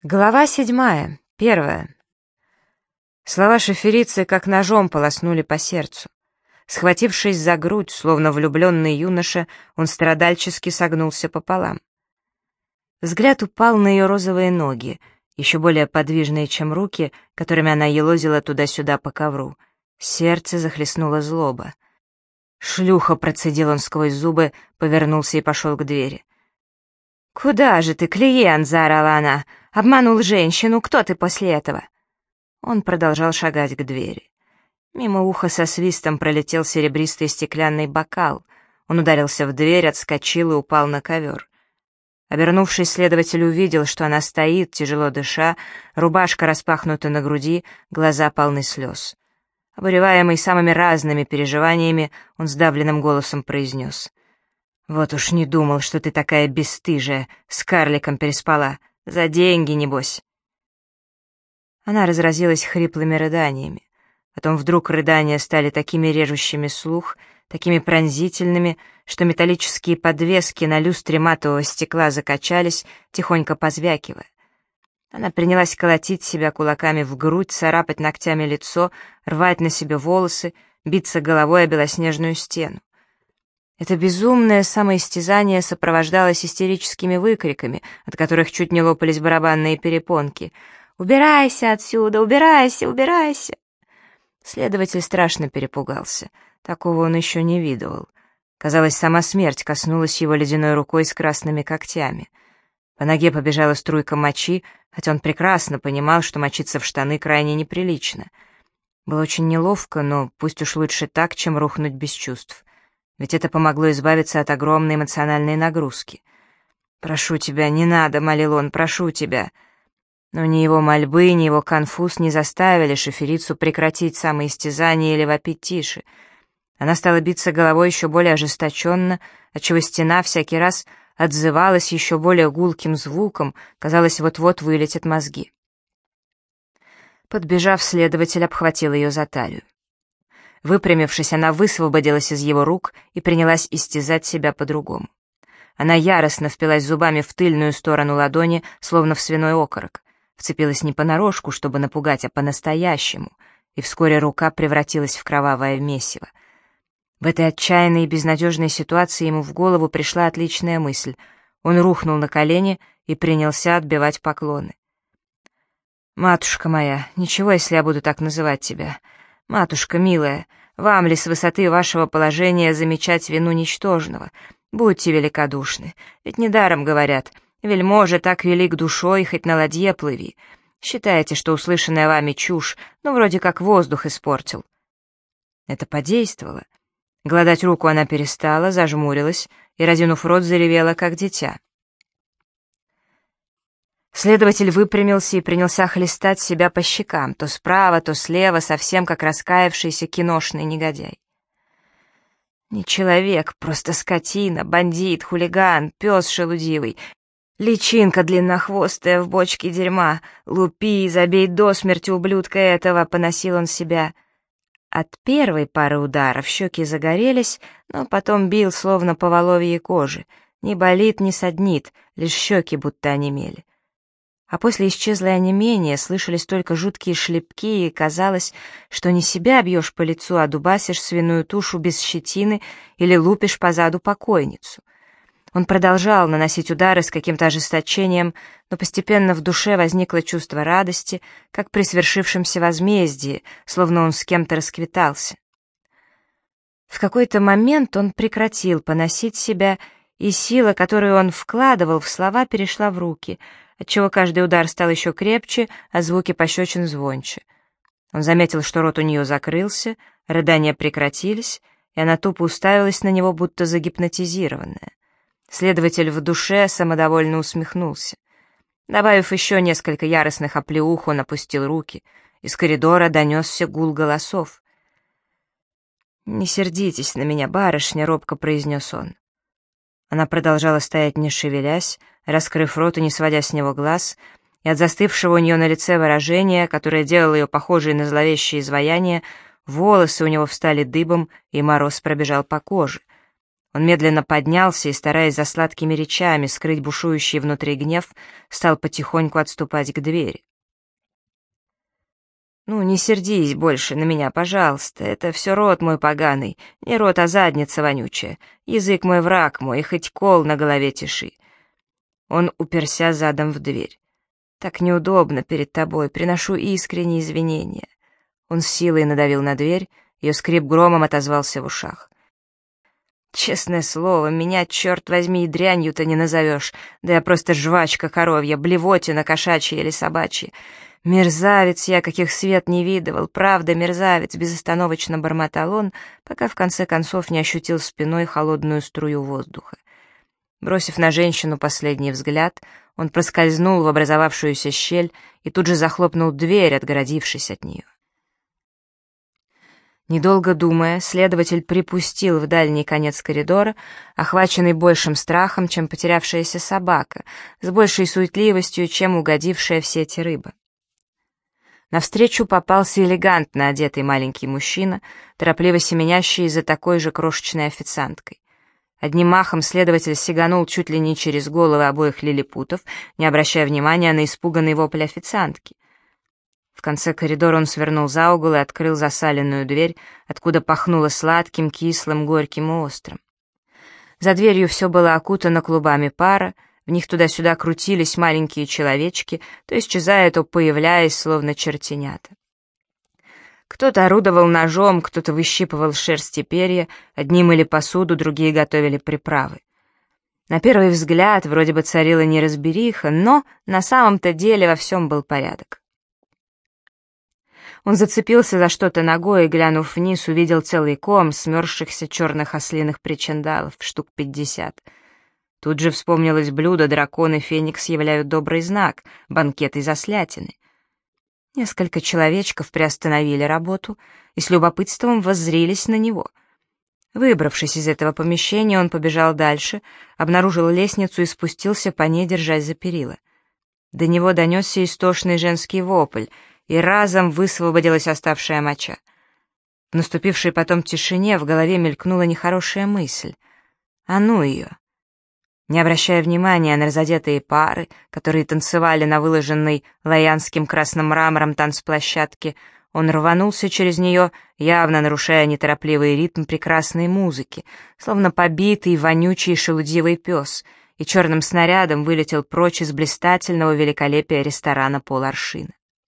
Глава 7. 1. Слова шоферицы как ножом полоснули по сердцу. Схватившись за грудь, словно влюбленный юноша, он страдальчески согнулся пополам. Взгляд упал на ее розовые ноги, еще более подвижные, чем руки, которыми она елозила туда-сюда по ковру. Сердце захлестнуло злоба. «Шлюха!» — процедил он сквозь зубы, повернулся и пошел к двери. «Куда же ты, клиент?» — заорала она. «Обманул женщину, кто ты после этого?» Он продолжал шагать к двери. Мимо уха со свистом пролетел серебристый стеклянный бокал. Он ударился в дверь, отскочил и упал на ковер. Обернувшись, следователь увидел, что она стоит, тяжело дыша, рубашка распахнута на груди, глаза полны слез. Обуреваемый самыми разными переживаниями, он сдавленным голосом произнес: «Вот уж не думал, что ты такая бесстыжая, с карликом переспала. За деньги, небось». Она разразилась хриплыми рыданиями. Потом вдруг рыдания стали такими режущими слух, такими пронзительными, что металлические подвески на люстре матового стекла закачались, тихонько позвякивая. Она принялась колотить себя кулаками в грудь, царапать ногтями лицо, рвать на себе волосы, биться головой о белоснежную стену. Это безумное самоистязание сопровождалось истерическими выкриками, от которых чуть не лопались барабанные перепонки. «Убирайся отсюда! Убирайся! Убирайся!» Следователь страшно перепугался. Такого он еще не видывал. Казалось, сама смерть коснулась его ледяной рукой с красными когтями. По ноге побежала струйка мочи, хотя он прекрасно понимал, что мочиться в штаны крайне неприлично. Было очень неловко, но пусть уж лучше так, чем рухнуть без чувств. Ведь это помогло избавиться от огромной эмоциональной нагрузки. «Прошу тебя, не надо», — молил он, — «прошу тебя». Но ни его мольбы, ни его конфуз не заставили шоферицу прекратить самоистязание или вопить тише. Она стала биться головой еще более ожесточенно, отчего стена всякий раз отзывалась еще более гулким звуком, казалось, вот-вот вылетят мозги. Подбежав, следователь обхватил ее за талию. Выпрямившись, она высвободилась из его рук и принялась истязать себя по-другому. Она яростно впилась зубами в тыльную сторону ладони, словно в свиной окорок. Вцепилась не понарошку, чтобы напугать, а по-настоящему, и вскоре рука превратилась в кровавое месиво. В этой отчаянной и безнадежной ситуации ему в голову пришла отличная мысль. Он рухнул на колени и принялся отбивать поклоны. «Матушка моя, ничего, если я буду так называть тебя. Матушка милая, вам ли с высоты вашего положения замечать вину ничтожного? Будьте великодушны, ведь недаром говорят, вельможа так велик душой, хоть на ладье плыви. Считаете, что услышанная вами чушь, вроде как воздух испортил». Это подействовало. Гладать руку она перестала, зажмурилась и, разинув рот, заревела, как дитя. Следователь выпрямился и принялся хлестать себя по щекам, то справа, то слева, совсем как раскаявшийся киношный негодяй. Не человек, просто скотина, бандит, хулиган, пес шелудивый, личинка длиннохвостая в бочке дерьма, лупи, забей до смерти ублюдка этого, поносил он себя. От первой пары ударов щеки загорелись, но потом бил словно по воловьей коже, не болит, не саднит, лишь щеки будто онемели. А после исчезло онемение, слышались только жуткие шлепки, и казалось, что не себя бьешь по лицу, а дубасишь свиную тушу без щетины или лупишь позаду покойницу. Он продолжал наносить удары с каким-то ожесточением, но постепенно в душе возникло чувство радости, как при свершившемся возмездии, словно он с кем-то расквитался. В какой-то момент он прекратил поносить себя, и сила, которую он вкладывал в слова, перешла в руки, отчего каждый удар стал еще крепче, а звуки пощечин звонче. Он заметил, что рот у нее закрылся, рыдания прекратились, и она тупо уставилась на него, будто загипнотизированная. Следователь в душе самодовольно усмехнулся. Добавив еще несколько яростных оплеух, он опустил руки. Из коридора донесся гул голосов. «Не сердитесь на меня, барышня», — робко произнес он. Она продолжала стоять, не шевелясь, раскрыв рот и не сводя с него глаз, и от застывшего у нее на лице выражения, которое делало ее похожей на зловещее изваяние, волосы у него встали дыбом, и мороз пробежал по коже. Он медленно поднялся и, стараясь за сладкими речами скрыть бушующий внутри гнев, стал потихоньку отступать к двери. «Ну, не сердись больше на меня, пожалуйста. Это все рот мой поганый. Не рот, а задница вонючая. Язык мой враг мой, и хоть кол на голове тиши». Он уперся задом в дверь. «Так неудобно перед тобой. Приношу искренние извинения». Он с силой надавил на дверь, ее скрип громом отозвался в ушах. «Честное слово, меня, черт возьми, и дрянью-то не назовешь. Да я просто жвачка коровья, блевотина кошачья или собачья. Мерзавец я, каких свет не видывал, правда, мерзавец», — безостановочно бормотал он, пока в конце концов не ощутил спиной холодную струю воздуха. Бросив на женщину последний взгляд, он проскользнул в образовавшуюся щель и тут же захлопнул дверь, отгородившись от нее. Недолго думая, следователь припустил в дальний конец коридора, охваченный большим страхом, чем потерявшаяся собака, с большей суетливостью, чем угодившая в сети рыба. Навстречу попался элегантно одетый маленький мужчина, торопливо семенящий за такой же крошечной официанткой. Одним махом следователь сиганул чуть ли не через головы обоих лилипутов, не обращая внимания на испуганный вопль официантки. В конце коридора он свернул за угол и открыл засаленную дверь, откуда пахнуло сладким, кислым, горьким и острым. За дверью все было окутано клубами пара, в них туда-сюда крутились маленькие человечки, то исчезая, то появляясь, словно чертенята. Кто-то орудовал ножом, кто-то выщипывал шерсть и перья, одни мыли посуду, другие готовили приправы. На первый взгляд вроде бы царила неразбериха, но на самом-то деле во всем был порядок. Он зацепился за что-то ногой и, глянув вниз, увидел целый ком смерзшихся черных ослиных причиндалов, штук 50. Тут же вспомнилось блюдо «Дракон и Феникс являют добрый знак», банкет из ослятины. Несколько человечков приостановили работу и с любопытством воззрились на него. Выбравшись из этого помещения, он побежал дальше, обнаружил лестницу и спустился по ней, держась за перила. До него донесся истошный женский вопль, и разом высвободилась оставшая моча. В наступившей потом тишине в голове мелькнула нехорошая мысль. А ну ее! Не обращая внимания на разодетые пары, которые танцевали на выложенной лаянским красным мрамором танцплощадке, он рванулся через нее, явно нарушая неторопливый ритм прекрасной музыки, словно побитый, вонючий, шелудивый пес, и черным снарядом вылетел прочь из блистательного великолепия ресторана «Поларшина».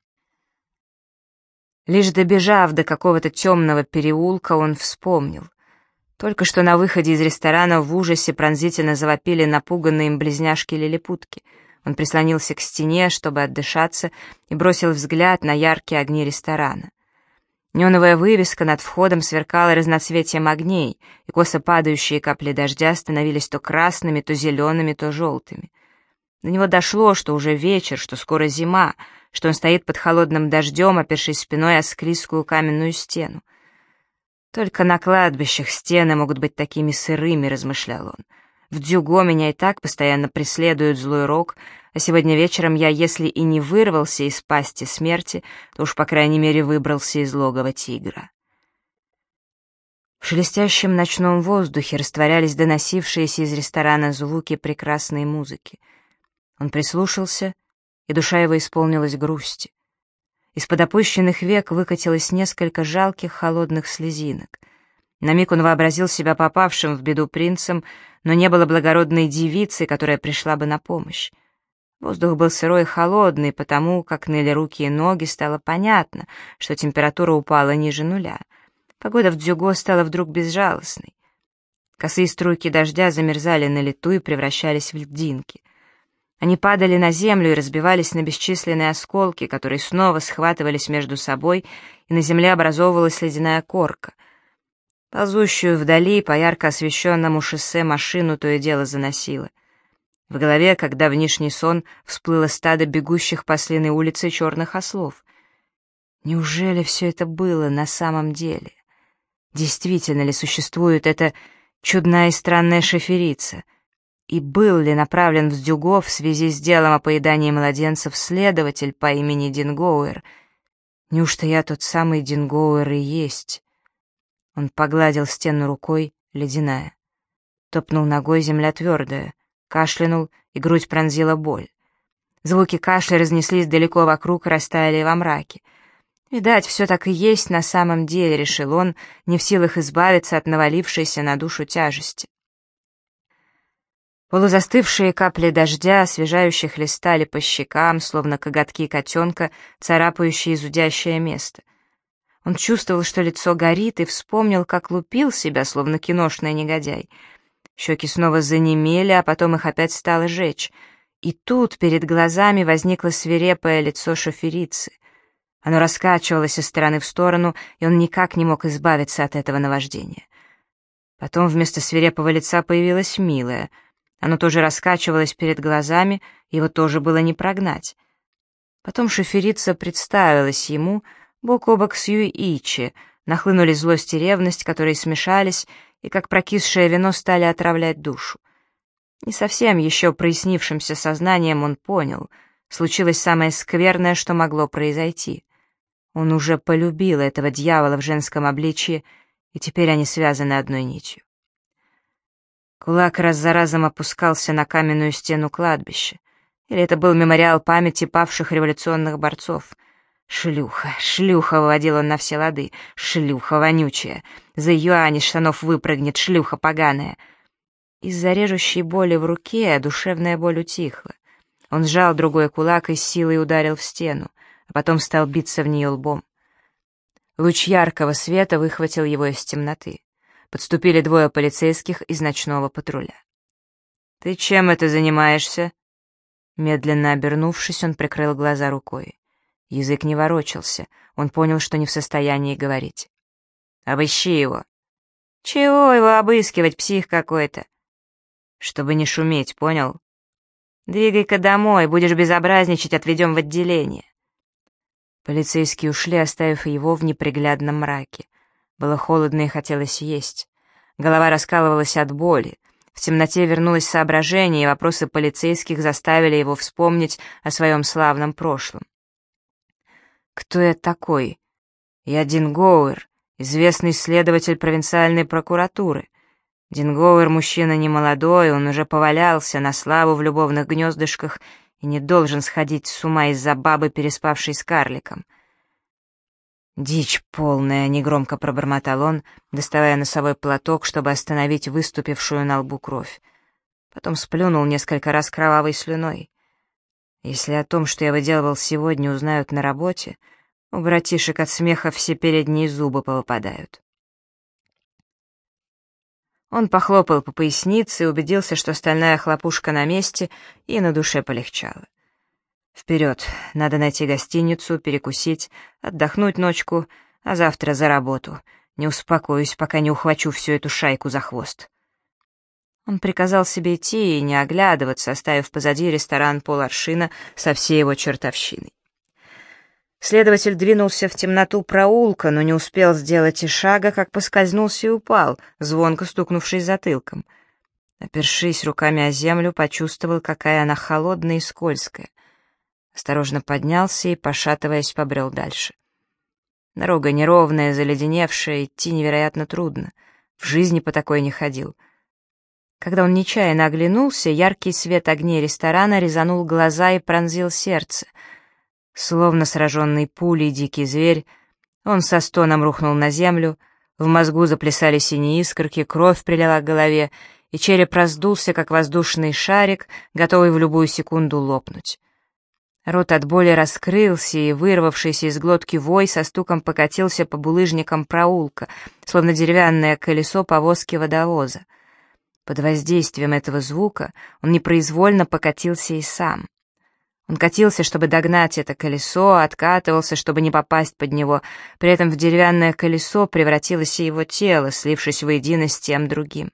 Лишь добежав до какого-то темного переулка, он вспомнил. Только что на выходе из ресторана в ужасе пронзительно завопили напуганные им близняшки-лилипутки. Он прислонился к стене, чтобы отдышаться, и бросил взгляд на яркие огни ресторана. Неоновая вывеска над входом сверкала разноцветием огней, и косо падающие капли дождя становились то красными, то зелеными, то желтыми. До него дошло, что уже вечер, что скоро зима, что он стоит под холодным дождем, опершись спиной о склизкую каменную стену. «Только на кладбищах стены могут быть такими сырыми», — размышлял он. «В Дюго меня и так постоянно преследует злой рок, а сегодня вечером я, если и не вырвался из пасти смерти, то уж, по крайней мере, выбрался из логова тигра». В шелестящем ночном воздухе растворялись доносившиеся из ресторана звуки прекрасной музыки. Он прислушался, и душа его исполнилась грусти. Из-под опущенных век выкатилось несколько жалких холодных слезинок. На миг он вообразил себя попавшим в беду принцем, но не было благородной девицы, которая пришла бы на помощь. Воздух был сырой и холодный, потому как ныли руки и ноги, стало понятно, что температура упала ниже нуля. Погода в Дзюго стала вдруг безжалостной. Косые струйки дождя замерзали на лету и превращались в льдинки. Они падали на землю и разбивались на бесчисленные осколки, которые снова схватывались между собой, и на земле образовывалась ледяная корка. Ползущую вдали по ярко освещенному шоссе машину то и дело заносило. В голове, как давнишний сон, всплыло стадо бегущих по ослиной улице черных ослов. Неужели все это было на самом деле? Действительно ли существует эта чудная и странная шоферица? И был ли направлен в Дюго в связи с делом о поедании младенцев следователь по имени Дингоуэр? Неужто я тот самый Дингоуэр и есть? Он погладил стену рукой, ледяная. Топнул ногой, земля твердая. Кашлянул, и грудь пронзила боль. Звуки кашля разнеслись далеко вокруг и растаяли во мраке. «Видать, все так и есть на самом деле», — решил он, не в силах избавиться от навалившейся на душу тяжести. Полузастывшие капли дождя, освежающих, листали по щекам, словно коготки котенка, царапающие зудящее место. Он чувствовал, что лицо горит, и вспомнил, как лупил себя, словно киношный негодяй. Щеки снова занемели, а потом их опять стало жечь. И тут перед глазами возникло свирепое лицо шоферицы. Оно раскачивалось из стороны в сторону, и он никак не мог избавиться от этого наваждения. Потом вместо свирепого лица появилось милое. Оно тоже раскачивалось перед глазами, его тоже было не прогнать. Потом шоферица представилась ему, бок о бок с Юичи, нахлынули злость и ревность, которые смешались, и как прокисшее вино стали отравлять душу. Не совсем еще прояснившимся сознанием он понял, случилось самое скверное, что могло произойти. Он уже полюбил этого дьявола в женском обличье, и теперь они связаны одной нитью. Кулак раз за разом опускался на каменную стену кладбища. Или это был мемориал памяти павших революционных борцов. «Шлюха, шлюха!» — выводил он на все лады. «Шлюха вонючая! За юань из штанов выпрыгнет, шлюха поганая!» Из-за режущей боли в руке душевная боль утихла. Он сжал другой кулак и с силой ударил в стену, а потом стал биться в нее лбом. Луч яркого света выхватил его из темноты. Подступили двое полицейских из ночного патруля. «Ты чем это занимаешься?» Медленно обернувшись, он прикрыл глаза рукой. Язык не ворочался, он понял, что не в состоянии говорить. «Обыщи его». «Чего его обыскивать, псих какой-то?» «Чтобы не шуметь, понял?» «Двигай-ка домой, будешь безобразничать, отведем в отделение». Полицейские ушли, оставив его в неприглядном мраке. Было холодно и хотелось есть. Голова раскалывалась от боли. В темноте вернулось соображение, и вопросы полицейских заставили его вспомнить о своем славном прошлом. «Кто я такой?» «Я Дингоуэр, известный следователь провинциальной прокуратуры. Дингоуэр мужчина немолодой, он уже повалялся на славу в любовных гнездышках и не должен сходить с ума из-за бабы, переспавшей с карликом». «Дичь полная», — негромко пробормотал он, доставая носовой платок, чтобы остановить выступившую на лбу кровь. Потом сплюнул несколько раз кровавой слюной. «Если о том, что я выделывал сегодня, узнают на работе, у братишек от смеха все передние зубы повыпадают». Он похлопал по пояснице и убедился, что стальная хлопушка на месте, и на душе полегчало. Вперед, надо найти гостиницу, перекусить, отдохнуть ночку, а завтра за работу. Не успокоюсь, пока не ухвачу всю эту шайку за хвост. Он приказал себе идти и не оглядываться, оставив позади ресторан «Поларшина» со всей его чертовщиной. Следователь двинулся в темноту проулка, но не успел сделать и шага, как поскользнулся и упал, звонко стукнувшись затылком. Опершись руками о землю, почувствовал, какая она холодная и скользкая. Осторожно поднялся и, пошатываясь, побрел дальше. Дорога неровная, заледеневшая, идти невероятно трудно. В жизни по такой не ходил. Когда он нечаянно оглянулся, яркий свет огней ресторана резанул глаза и пронзил сердце. Словно сраженный пулей дикий зверь, он со стоном рухнул на землю, в мозгу заплясали синие искорки, кровь прилила к голове, и череп раздулся, как воздушный шарик, готовый в любую секунду лопнуть. Рот от боли раскрылся, и вырвавшийся из глотки вой со стуком покатился по булыжникам проулка, словно деревянное колесо повозки водовоза. Под воздействием этого звука он непроизвольно покатился и сам. Он катился, чтобы догнать это колесо, откатывался, чтобы не попасть под него, при этом в деревянное колесо превратилось и его тело, слившись воедино с тем другим.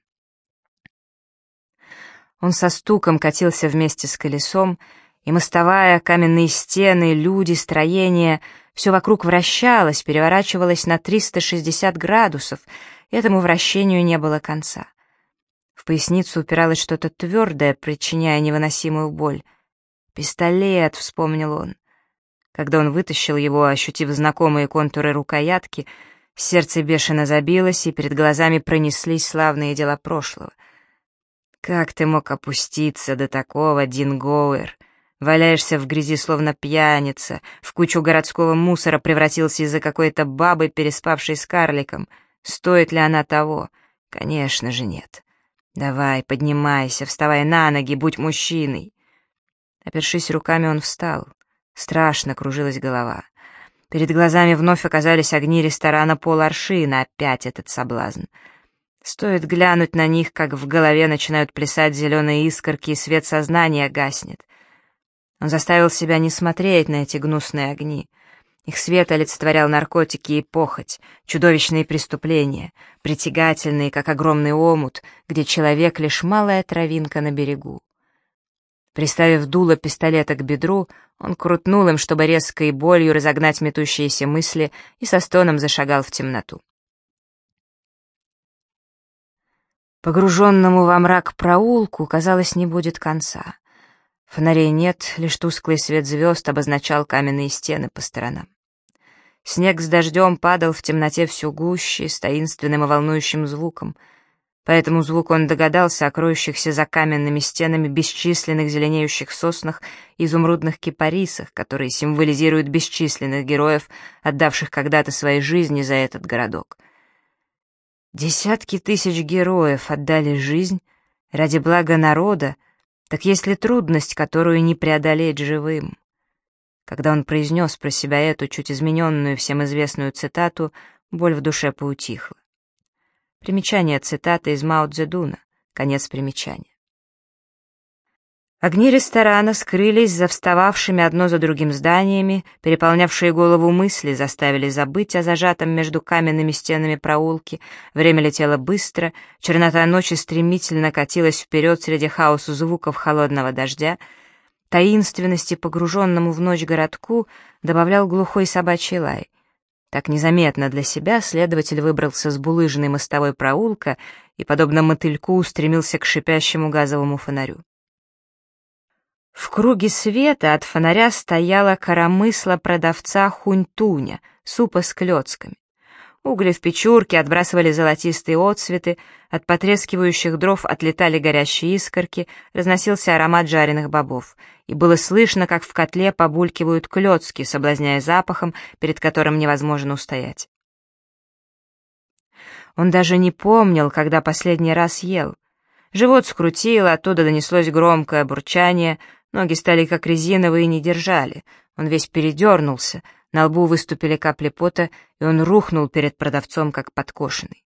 Он со стуком катился вместе с колесом, и мостовая, каменные стены, люди, строения — все вокруг вращалось, переворачивалось на 360 градусов, и этому вращению не было конца. В поясницу упиралось что-то твердое, причиняя невыносимую боль. «Пистолет», — вспомнил он. Когда он вытащил его, ощутив знакомые контуры рукоятки, сердце бешено забилось, и перед глазами пронеслись славные дела прошлого. Как ты мог опуститься до такого, Дингоуэр? Валяешься в грязи, словно пьяница, в кучу городского мусора превратился из-за какой-то бабы, переспавшей с карликом. Стоит ли она того? Конечно же нет. Давай, поднимайся, вставай на ноги, будь мужчиной. Опершись руками, он встал. Страшно кружилась голова. Перед глазами вновь оказались огни ресторана «Пол Аршина», опять этот соблазн. Стоит глянуть на них, как в голове начинают плясать зеленые искорки, и свет сознания гаснет. Он заставил себя не смотреть на эти гнусные огни. Их свет олицетворял наркотики и похоть, чудовищные преступления, притягательные, как огромный омут, где человек — лишь малая травинка на берегу. Приставив дуло пистолета к бедру, он крутнул им, чтобы резко и болью разогнать метущиеся мысли, и со стоном зашагал в темноту. Погруженному во мрак проулку, казалось, не будет конца. Фонарей нет, лишь тусклый свет звезд обозначал каменные стены по сторонам. Снег с дождем падал в темноте все гуще, с таинственным и волнующим звуком. По этому звуку он догадался о кроющихся за каменными стенами бесчисленных зеленеющих соснах и изумрудных кипарисах, которые символизируют бесчисленных героев, отдавших когда-то свои жизни за этот городок. Десятки тысяч героев отдали жизнь ради блага народа. Так есть ли трудность, которую не преодолеть живым? Когда он произнес про себя эту чуть измененную всем известную цитату, боль в душе поутихла. Примечание цитаты из Мао Цзэдуна. Конец примечания. Огни ресторана скрылись за встававшими одно за другим зданиями, переполнявшие голову мысли заставили забыть о зажатом между каменными стенами проулке. Время летело быстро, чернота ночи стремительно катилась вперед среди хаоса звуков холодного дождя. Таинственности погруженному в ночь городку добавлял глухой собачий лай. Так незаметно для себя следователь выбрался с булыжной мостовой проулка и, подобно мотыльку, устремился к шипящему газовому фонарю. В круге света от фонаря стояла коромысла продавца хунь-туня, супа с клёцками. Угли в печурке отбрасывали золотистые отсветы, от потрескивающих дров отлетали горящие искорки, разносился аромат жареных бобов, и было слышно, как в котле побулькивают клёцки, соблазняя запахом, перед которым невозможно устоять. Он даже не помнил, когда последний раз ел. Живот скрутило, оттуда донеслось громкое бурчание, ноги стали как резиновые и не держали. Он весь передернулся, на лбу выступили капли пота, и он рухнул перед продавцом, как подкошенный.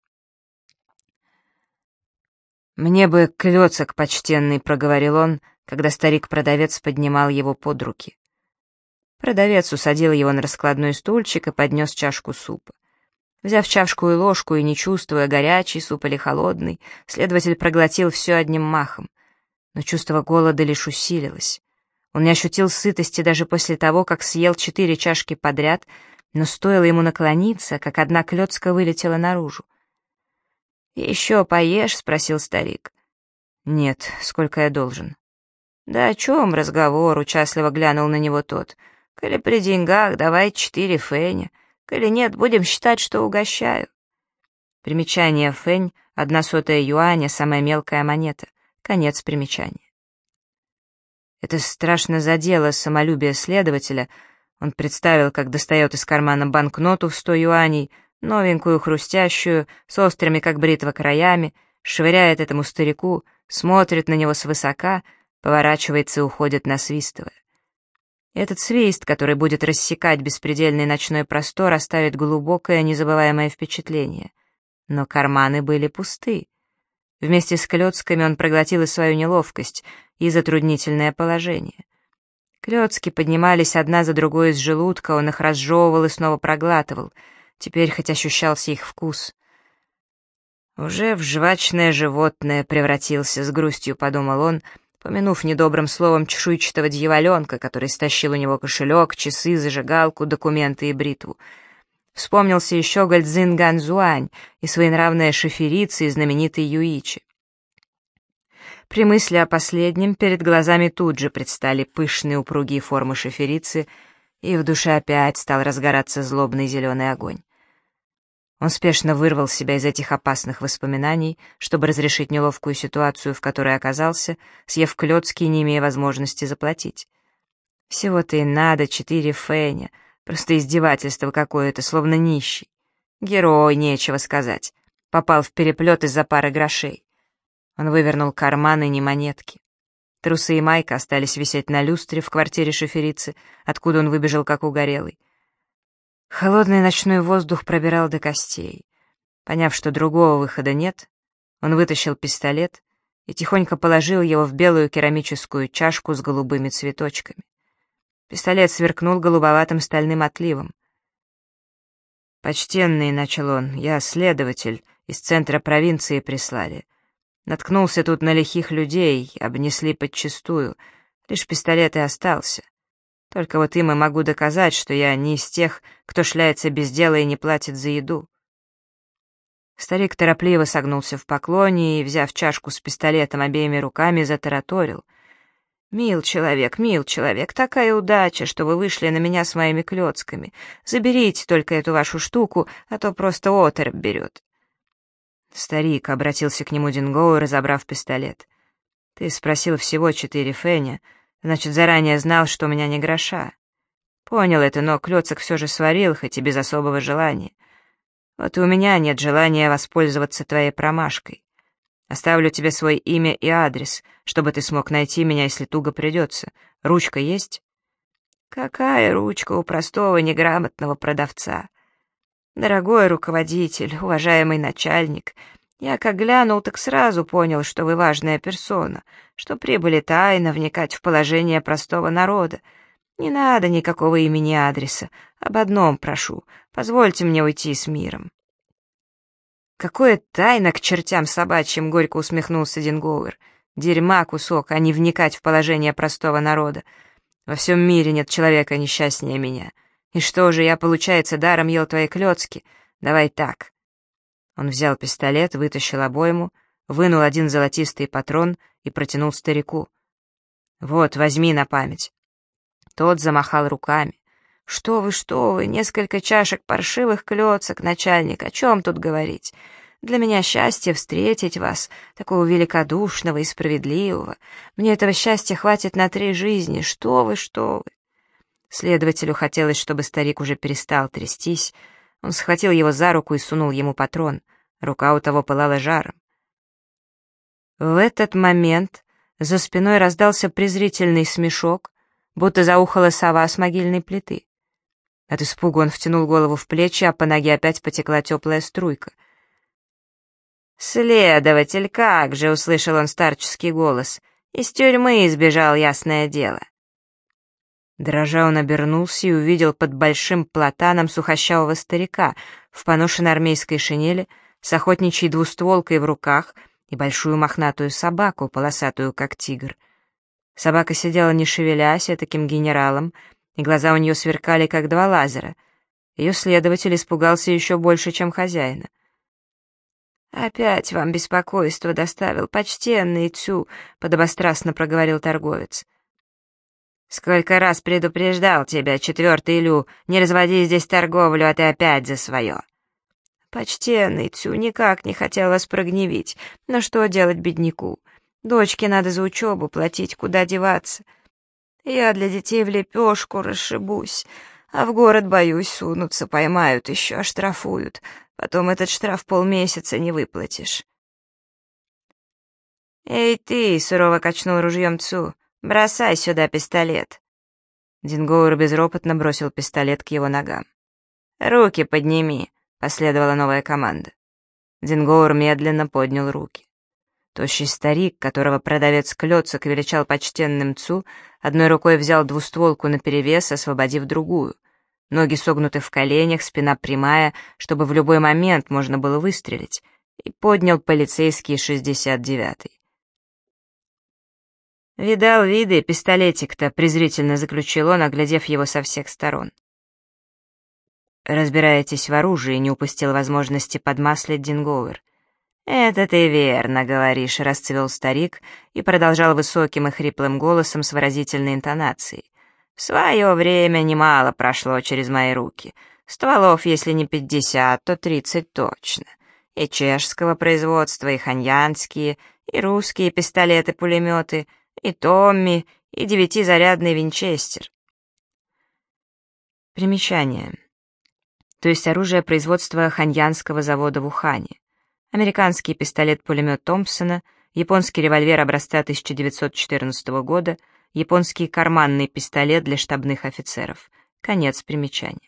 «Мне бы клёцок почтенный», — проговорил он, когда старик-продавец поднимал его под руки. Продавец усадил его на раскладной стульчик и поднес чашку супа. Взяв чашку и ложку и не чувствуя, горячий суп или холодный, следователь проглотил все одним махом. Но чувство голода лишь усилилось. Он не ощутил сытости даже после того, как съел 4 чашки подряд, но стоило ему наклониться, как одна клёцка вылетела наружу. «Еще поешь?» — спросил старик. «Нет, сколько я должен?» «Да о чем разговор?» — участливо глянул на него тот. «Коли при деньгах, давай 4 фэня. Коли нет, будем считать, что угощаю». Примечание фэнь — 1/100 юаня, самая мелкая монета. Конец примечания. Это страшно задело самолюбие следователя. Он представил, как достает из кармана банкноту в 100 юаней, новенькую, хрустящую, с острыми, как бритва, краями, швыряет этому старику, смотрит на него свысока, поворачивается и уходит, насвистывая. Этот свист, который будет рассекать беспредельный ночной простор, оставит глубокое, незабываемое впечатление. Но карманы были пусты. Вместе с клёцками он проглотил и свою неловкость, и затруднительное положение. Клёцки поднимались одна за другой из желудка, он их разжевывал и снова проглатывал. Теперь хоть ощущался их вкус. «Уже в жвачное животное превратился», — с грустью подумал он, помянув недобрым словом чешуйчатого дьяволенка, который стащил у него кошелек, часы, зажигалку, документы и бритву. Вспомнился еще Гальцзин Ганзуань и своенравная шоферица и знаменитый Юичи. При мысли о последнем перед глазами тут же предстали пышные упругие формы шоферицы, и в душе опять стал разгораться злобный зеленый огонь. Он спешно вырвал себя из этих опасных воспоминаний, чтобы разрешить неловкую ситуацию, в которой оказался, съев клёцки и не имея возможности заплатить. Всего-то и надо 4 феня, просто издевательство какое-то, словно нищий. Герой, нечего сказать. Попал в переплет из-за пары грошей. Он вывернул карманы, ни монетки. Трусы и майка остались висеть на люстре в квартире шоферицы, откуда он выбежал как угорелый. Холодный ночной воздух пробирал до костей. Поняв, что другого выхода нет, он вытащил пистолет и тихонько положил его в белую керамическую чашку с голубыми цветочками. Пистолет сверкнул голубоватым стальным отливом. «Почтенный», — начал он, — «я следователь, из центра провинции прислали. Наткнулся тут на лихих людей, обнесли подчистую, лишь пистолет и остался. Только вот им и могу доказать, что я не из тех, кто шляется без дела и не платит за еду». Старик торопливо согнулся в поклоне и, взяв чашку с пистолетом обеими руками, затараторил. мил человек, такая удача, что вы вышли на меня с моими клёцками. Заберите только эту вашу штуку, а то просто оторопь берет». «Старик», — обратился к нему Дингоу, разобрав пистолет, — «ты спросил всего 4 феня, значит, заранее знал, что у меня не гроша. Понял это, но клёцок все же сварил, хоть и без особого желания. Вот и у меня нет желания воспользоваться твоей промашкой. Оставлю тебе свой имя и адрес, чтобы ты смог найти меня, если туго придется. Ручка есть?» «Какая ручка у простого неграмотного продавца? Дорогой руководитель, уважаемый начальник, я как глянул, так сразу понял, что вы важная персона, что прибыли тайно вникать в положение простого народа. Не надо никакого имени и адреса. Об одном прошу, позвольте мне уйти с миром». «Какое тайна к чертям собачьим!» — горько усмехнулся Дингоуэр. «Дерьма кусок, а не вникать в положение простого народа. Во всем мире нет человека несчастнее меня. И что же, я, получается, даром ел твои клёцки? Давай так». Он взял пистолет, вытащил обойму, вынул один золотистый патрон и протянул старику. «Вот, возьми на память». Тот замахал руками. Что вы, несколько чашек паршивых клёцок, начальник, о чем тут говорить? Для меня счастье встретить вас, такого великодушного и справедливого. Мне этого счастья хватит на 3 жизни, что вы. Следователю хотелось, чтобы старик уже перестал трястись. Он схватил его за руку и сунул ему патрон. Рука у того пылала жаром. В этот момент за спиной раздался презрительный смешок, будто заухала сова с могильной плиты. От испуга он втянул голову в плечи, а по ноге опять потекла теплая струйка. «Следователь, как же!» — услышал он старческий голос. «Из тюрьмы избежал, ясное дело». Дрожа он обернулся и увидел под большим платаном сухощавого старика в поношенной армейской шинели с охотничьей двустволкой в руках и большую мохнатую собаку, полосатую, как тигр. Собака сидела не шевелясь, таким генералом, и глаза у нее сверкали, как 2 лазера. Ее следователь испугался еще больше, чем хозяина. «Опять вам беспокойство доставил, почтенный Цю», — подобострастно проговорил торговец. «Сколько раз предупреждал тебя, 4-й Лю, не разводи здесь торговлю, а ты опять за свое». «Почтенный Цю, никак не хотел вас прогневить, но что делать бедняку? Дочке надо за учебу платить, куда деваться? Я для детей в лепешку расшибусь, а в город боюсь сунуться, поймают еще, оштрафуют. Потом этот штраф полмесяца не выплатишь». «Эй ты!» — сурово качнул ружьем Цу. «Бросай сюда пистолет». Дингоуэр безропотно бросил пистолет к его ногам. «Руки подними!» — последовала новая команда. Дингоуэр медленно поднял руки. Тощий старик, которого продавец клёцок величал почтенным Цу, одной рукой взял двустволку наперевес, освободив другую. Ноги согнуты в коленях, спина прямая, чтобы в любой момент можно было выстрелить, и поднял полицейский 69-й. «Видал виды, пистолетик-то», — презрительно заключил он, оглядев его со всех сторон. «Разбираетесь в оружии», — не упустил возможности подмаслить Дингоуэр. «Это ты верно говоришь», — расцвел старик и продолжал высоким и хриплым голосом с выразительной интонацией. «В свое время немало прошло через мои руки. Стволов, если не 50, то 30 точно. И чешского производства, и ханьянские, и русские пистолеты-пулеметы, и Томми, и 9-зарядный винчестер. Примечание. То есть оружие производства ханьянского завода в Ухане. Американский пистолет-пулемет Томпсона, японский револьвер образца 1914 года, японский карманный пистолет для штабных офицеров. Конец примечания.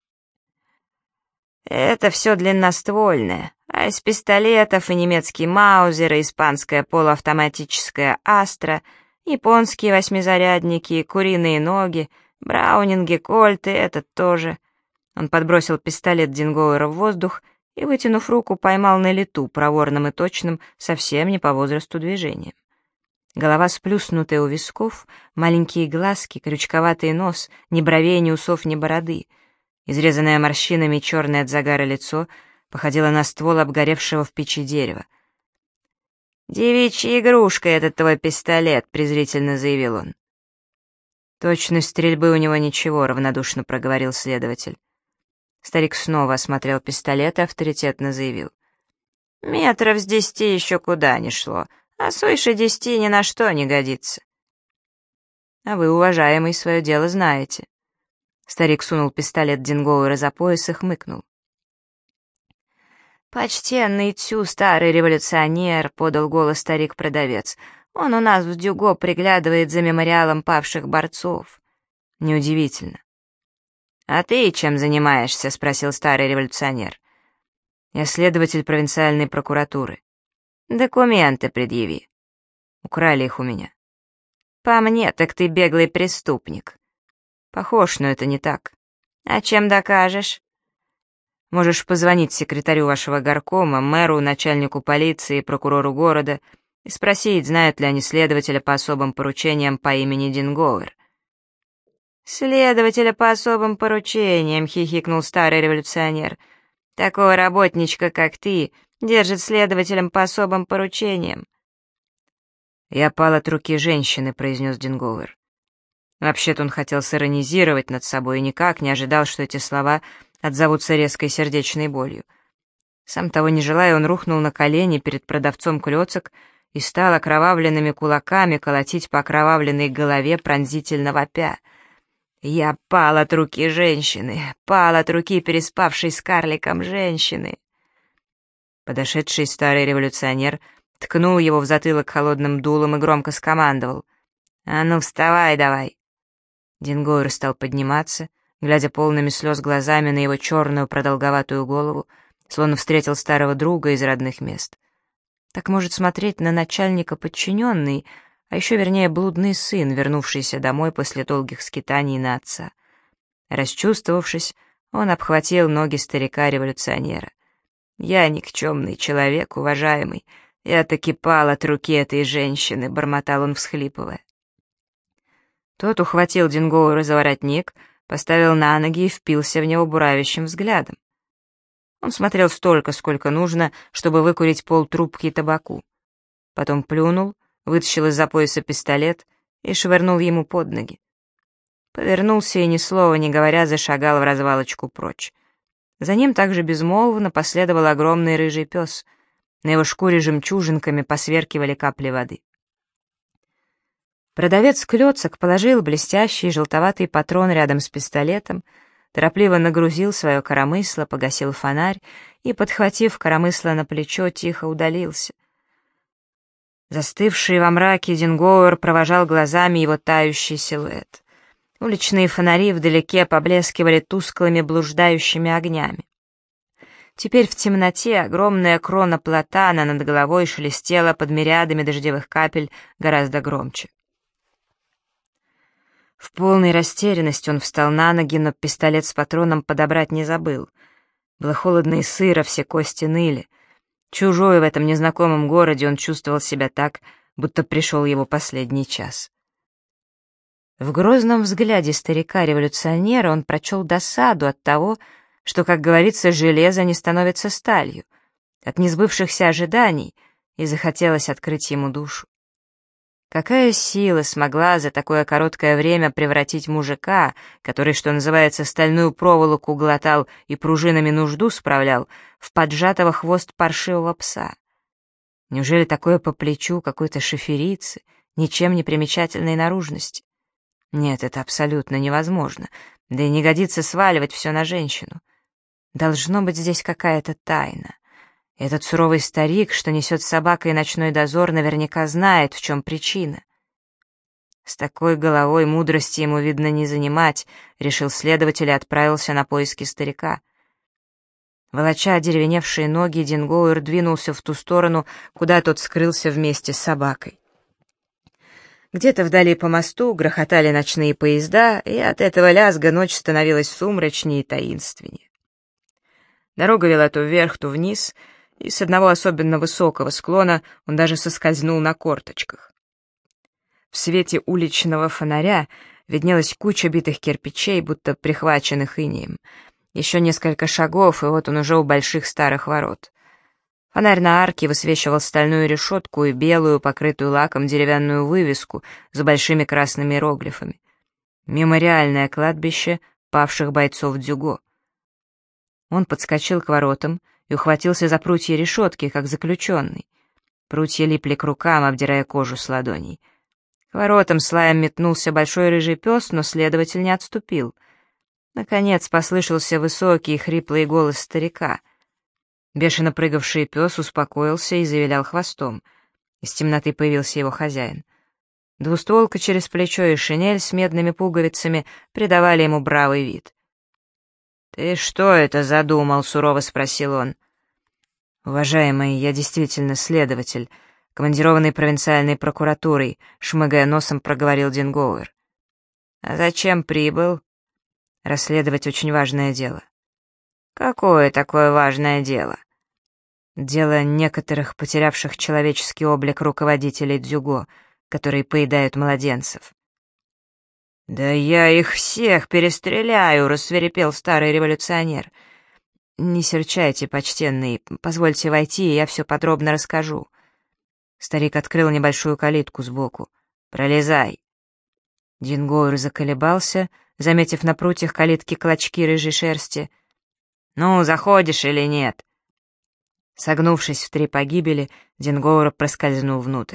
Это все длинноствольное, а из пистолетов и немецкий Маузер, и испанская полуавтоматическая Астра, японские восьмизарядники, куриные ноги, браунинги, кольты — это тоже. Он подбросил пистолет Дингоуэра в воздух и, вытянув руку, поймал на лету, проворным и точным, совсем не по возрасту движением. Голова сплюснутая у висков, маленькие глазки, крючковатый нос, ни бровей, ни усов, ни бороды. Изрезанное морщинами черное от загара лицо походило на ствол обгоревшего в печи дерева. «Девичья игрушка этот твой пистолет», — презрительно заявил он. «Точность стрельбы у него ничего», — равнодушно проговорил следователь. Старик снова осмотрел пистолет и авторитетно заявил. «Метров с 10 еще куда ни шло, а свыше 10 ни на что не годится». «А вы, уважаемый, свое дело знаете». Старик сунул пистолет Дингоуэра за пояс и хмыкнул. «Почтенный Цю, старый революционер», — подал голос старик-продавец. «Он у нас в Дюго приглядывает за мемориалом павших борцов». «Неудивительно». «А ты чем занимаешься?» — спросил старый революционер. «Я следователь провинциальной прокуратуры». «Документы предъяви». «Украли их у меня». «По мне, так ты беглый преступник». «Похож, но это не так». «А чем докажешь?» «Можешь позвонить секретарю вашего горкома, мэру, начальнику полиции, прокурору города и спросить, знают ли они следователя по особым поручениям по имени Дингоуэр». «Следователя по особым поручениям», — хихикнул старый революционер. «Такого работничка, как ты, держит следователем по особым поручениям». «Я пал от руки женщины», — произнес Дингоуэр. Вообще-то он хотел сиронизировать над собой и никак не ожидал, что эти слова отзовутся резкой сердечной болью. Сам того не желая, он рухнул на колени перед продавцом клёцок и стал окровавленными кулаками колотить по окровавленной голове, пронзительно вопя. «Я пал от руки женщины, пал от руки переспавшей с карликом женщины». Подошедший старый революционер ткнул его в затылок холодным дулом и громко скомандовал. «А ну, вставай давай!» Дингоуэр стал подниматься, глядя полными слез глазами на его черную продолговатую голову, словно встретил старого друга из родных мест. Так может смотреть на начальника подчиненный, а еще вернее блудный сын, вернувшийся домой после долгих скитаний на отца. Расчувствовавшись, он обхватил ноги старика-революционера. «Я никчемный человек, уважаемый, я таки пал от руки этой женщины», — бормотал он, всхлипывая. Тот ухватил Дингоуэра за воротник, поставил на ноги и впился в него буравящим взглядом. Он смотрел столько, сколько нужно, чтобы выкурить полтрубки табаку. Потом плюнул, вытащил из-за пояса пистолет и швырнул ему под ноги. Повернулся и, ни слова не говоря, зашагал в развалочку прочь. За ним также безмолвно последовал огромный рыжий пес. На его шкуре жемчужинками посверкивали капли воды. Продавец клёцок положил блестящий желтоватый патрон рядом с пистолетом, торопливо нагрузил свое коромысло, погасил фонарь и, подхватив коромысло на плечо, тихо удалился. Застывший во мраке Дингоуэр провожал глазами его тающий силуэт. Уличные фонари вдалеке поблескивали тусклыми блуждающими огнями. Теперь в темноте огромная крона платана над головой шелестела под мириадами дождевых капель гораздо громче. В полной растерянности он встал на ноги, но пистолет с патроном подобрать не забыл. Было холодно и сыро, все кости ныли. Чужой в этом незнакомом городе он чувствовал себя так, будто пришел его последний час. В грозном взгляде старика-революционера он прочел досаду от того, что, как говорится, железо не становится сталью, от несбывшихся ожиданий, и захотелось открыть ему душу. Какая сила смогла за такое короткое время превратить мужика, который, что называется, стальную проволоку глотал и пружинами нужду справлял, в поджатого хвост паршивого пса? Неужели такое по плечу какой-то шоферицы, ничем не примечательной наружности? Нет, это абсолютно невозможно, да и не годится сваливать все на женщину. Должно быть здесь какая-то тайна. Этот суровый старик, что несет с собакой ночной дозор, наверняка знает, в чем причина. С такой головой мудрости ему, видно, не занимать, решил следователь и отправился на поиски старика. Волоча одеревеневшие ноги, Дингоуэр двинулся в ту сторону, куда тот скрылся вместе с собакой. Где-то вдали по мосту грохотали ночные поезда, и от этого лязга ночь становилась сумрачнее и таинственнее. Дорога вела то вверх, то вниз, и с одного особенно высокого склона он даже соскользнул на корточках. В свете уличного фонаря виднелась куча битых кирпичей, будто прихваченных инеем. Еще несколько шагов, и вот он уже у больших старых ворот. Фонарь на арке высвечивал стальную решетку и белую, покрытую лаком деревянную вывеску с большими красными иероглифами. «Мемориальное кладбище павших бойцов Дзюго». Он подскочил к воротам и ухватился за прутья решетки, как заключенный. Прутья липли к рукам, обдирая кожу с ладоней. К воротам с лаем метнулся большой рыжий пес, но следователь не отступил. Наконец послышался высокий и хриплый голос старика. Бешено прыгавший пес успокоился и завилял хвостом. Из темноты появился его хозяин. Двустволка через плечо и шинель с медными пуговицами придавали ему бравый вид. «Ты что это задумал?» — сурово спросил он. «Уважаемый, я действительно следователь, командированный провинциальной прокуратурой», — шмыгая носом проговорил Дингоуэр. «А зачем прибыл?» «Расследовать очень важное дело». «Какое такое важное дело?» «Дело некоторых потерявших человеческий облик руководителей Дзюго, которые поедают младенцев». «Да я их всех перестреляю!» — рассвирепел старый революционер. «Не серчайте, почтенный, позвольте войти, и я все подробно расскажу». Старик открыл небольшую калитку сбоку. «Пролезай». Дингоуэр заколебался, заметив на прутьях калитки клочки рыжей шерсти. «Ну, заходишь или нет?» Согнувшись в 3 погибели, Дингоуэр проскользнул внутрь.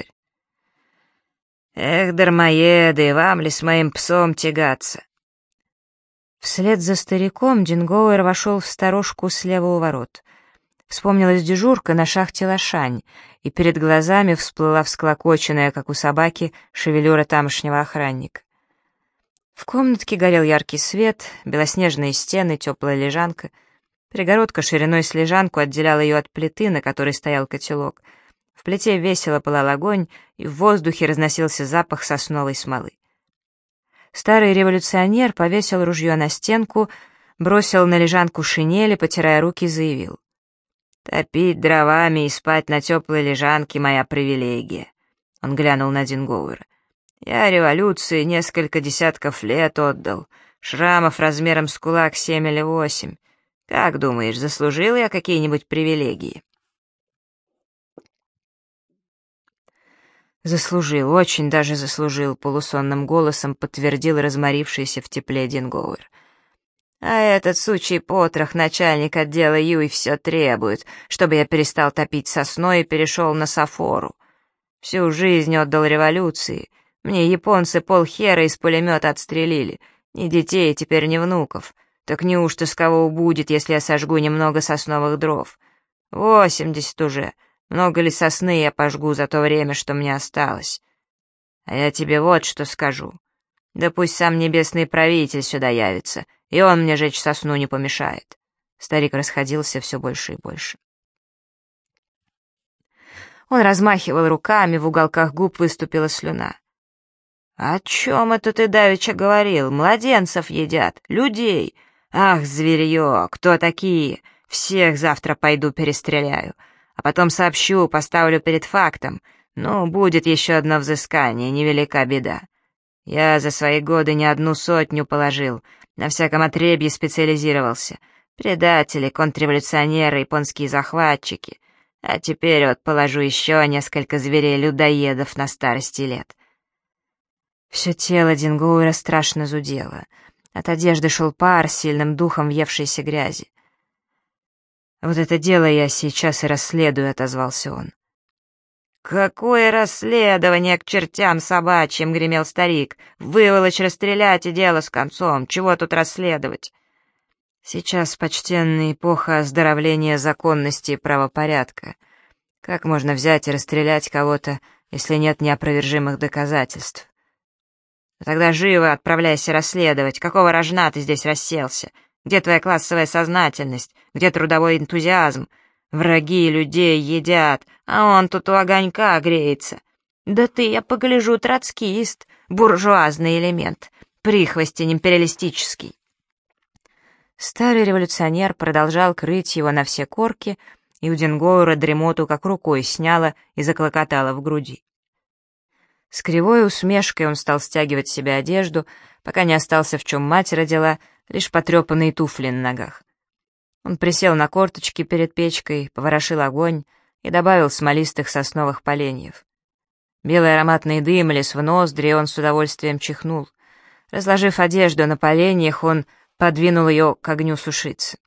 «Эх, дармоеды, вам ли с моим псом тягаться?» Вслед за стариком Дингоуэр вошел в сторожку слева у ворот. Вспомнилась дежурка на шахте Лошань, и перед глазами всплыла всклокоченная, как у собаки, шевелюра тамошнего охранника. В комнатке горел яркий свет, белоснежные стены, теплая лежанка. Перегородка шириной с лежанку отделяла ее от плиты, на которой стоял котелок. В плите весело пылал огонь, и в воздухе разносился запах сосновой смолы. Старый революционер повесил ружье на стенку, бросил на лежанку шинель и, потирая руки, заявил: «Топить дровами и спать на теплой лежанке — моя привилегия». Он глянул на Дингоуэра. «Я революции несколько десятков лет отдал, шрамов размером с кулак 7 или 8. Как думаешь, заслужил я какие-нибудь привилегии?» «Заслужил, очень даже заслужил», — полусонным голосом подтвердил разморившийся в тепле Дингоуэр. «А этот сучий потрох, начальник отдела Юй, все требует, чтобы я перестал топить сосной и перешел на сафору. Всю жизнь отдал революции. Мне японцы полхера из пулемета отстрелили. Ни детей, теперь ни внуков. Так неужто с кого убудет, если я сожгу немного сосновых дров? 80 уже. Много ли сосны я пожгу за то время, что мне осталось? А я тебе вот что скажу. Да пусть сам небесный правитель сюда явится, и он мне жечь сосну не помешает». Старик расходился все больше и больше. Он размахивал руками, в уголках губ выступила слюна. «О чем это ты давеча говорил? Младенцев едят, людей. Ах, зверье, кто такие? Всех завтра пойду перестреляю. А потом сообщу, поставлю перед фактом. Ну, будет еще одно взыскание, невелика беда. Я за свои годы не 100 положил, на всяком отребье специализировался. Предатели, контрреволюционеры, японские захватчики. А теперь вот положу еще несколько зверей-людоедов на старости лет. Все тело Дингоуэра страшно зудело. От одежды шел пар, сильным духом въевшейся грязи. «Вот это дело я сейчас и расследую», — отозвался он. «Какое расследование к чертям собачьим!» — гремел старик. «Выволочь, расстрелять и дело с концом. Чего тут расследовать?» «Сейчас, почтенная эпоха оздоровления законности и правопорядка. Как можно взять и расстрелять кого-то, если нет неопровержимых доказательств?» «Тогда живо отправляйся расследовать. Какого рожна ты здесь расселся? Где твоя классовая сознательность? Где трудовой энтузиазм? Враги людей едят, а он тут у огонька греется. Да ты, я погляжу, троцкист, буржуазный элемент, прихвостень империалистический». Старый революционер продолжал крыть его на все корки, и у Дингоуэра дремоту как рукой сняло и заклокотало в груди. С кривой усмешкой он стал стягивать себе одежду, пока не остался, в чем мать родила, лишь потрепанные туфли на ногах. Он присел на корточки перед печкой, поворошил огонь и добавил смолистых сосновых поленьев. Белый ароматный дым лез в ноздри, и он с удовольствием чихнул. Разложив одежду на поленьях, он подвинул ее к огню сушиться.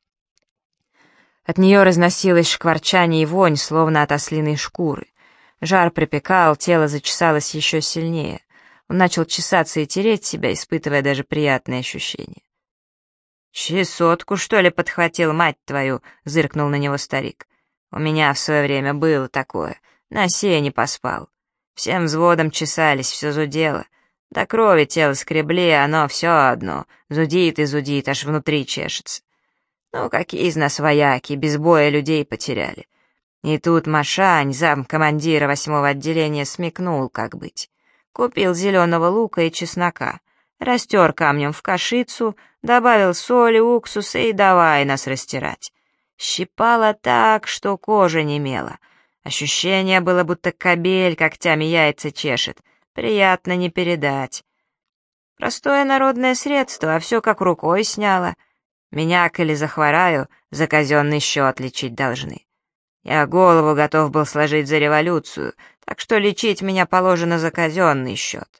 От нее разносилось шкварчание и вонь, словно от ослиной шкуры. Жар припекал, тело зачесалось еще сильнее. Он начал чесаться и тереть себя, испытывая даже приятные ощущения. «Чесотку, что ли, подхватил, мать твою?» — зыркнул на него старик. «У меня в свое время было такое. На сене поспал. Всем взводом чесались, все зудело. До крови тело скребли, оно все одно. Зудит и зудит, аж внутри чешется. Ну, какие из нас вояки, без боя людей потеряли. И тут Машань, замкомандира 8-го отделения, смекнул, как быть. Купил зеленого лука и чеснока, растер камнем в кашицу, добавил соли, уксуса и давай нас растирать. Щипало так, что кожа немела. Ощущение было, будто кобель когтями яйца чешет. Приятно не передать. Простое народное средство, а все как рукой сняло. Меня, коли захвораю, за казенный счет лечить должны. Я голову готов был сложить за революцию, так что лечить меня положено за казенный счет».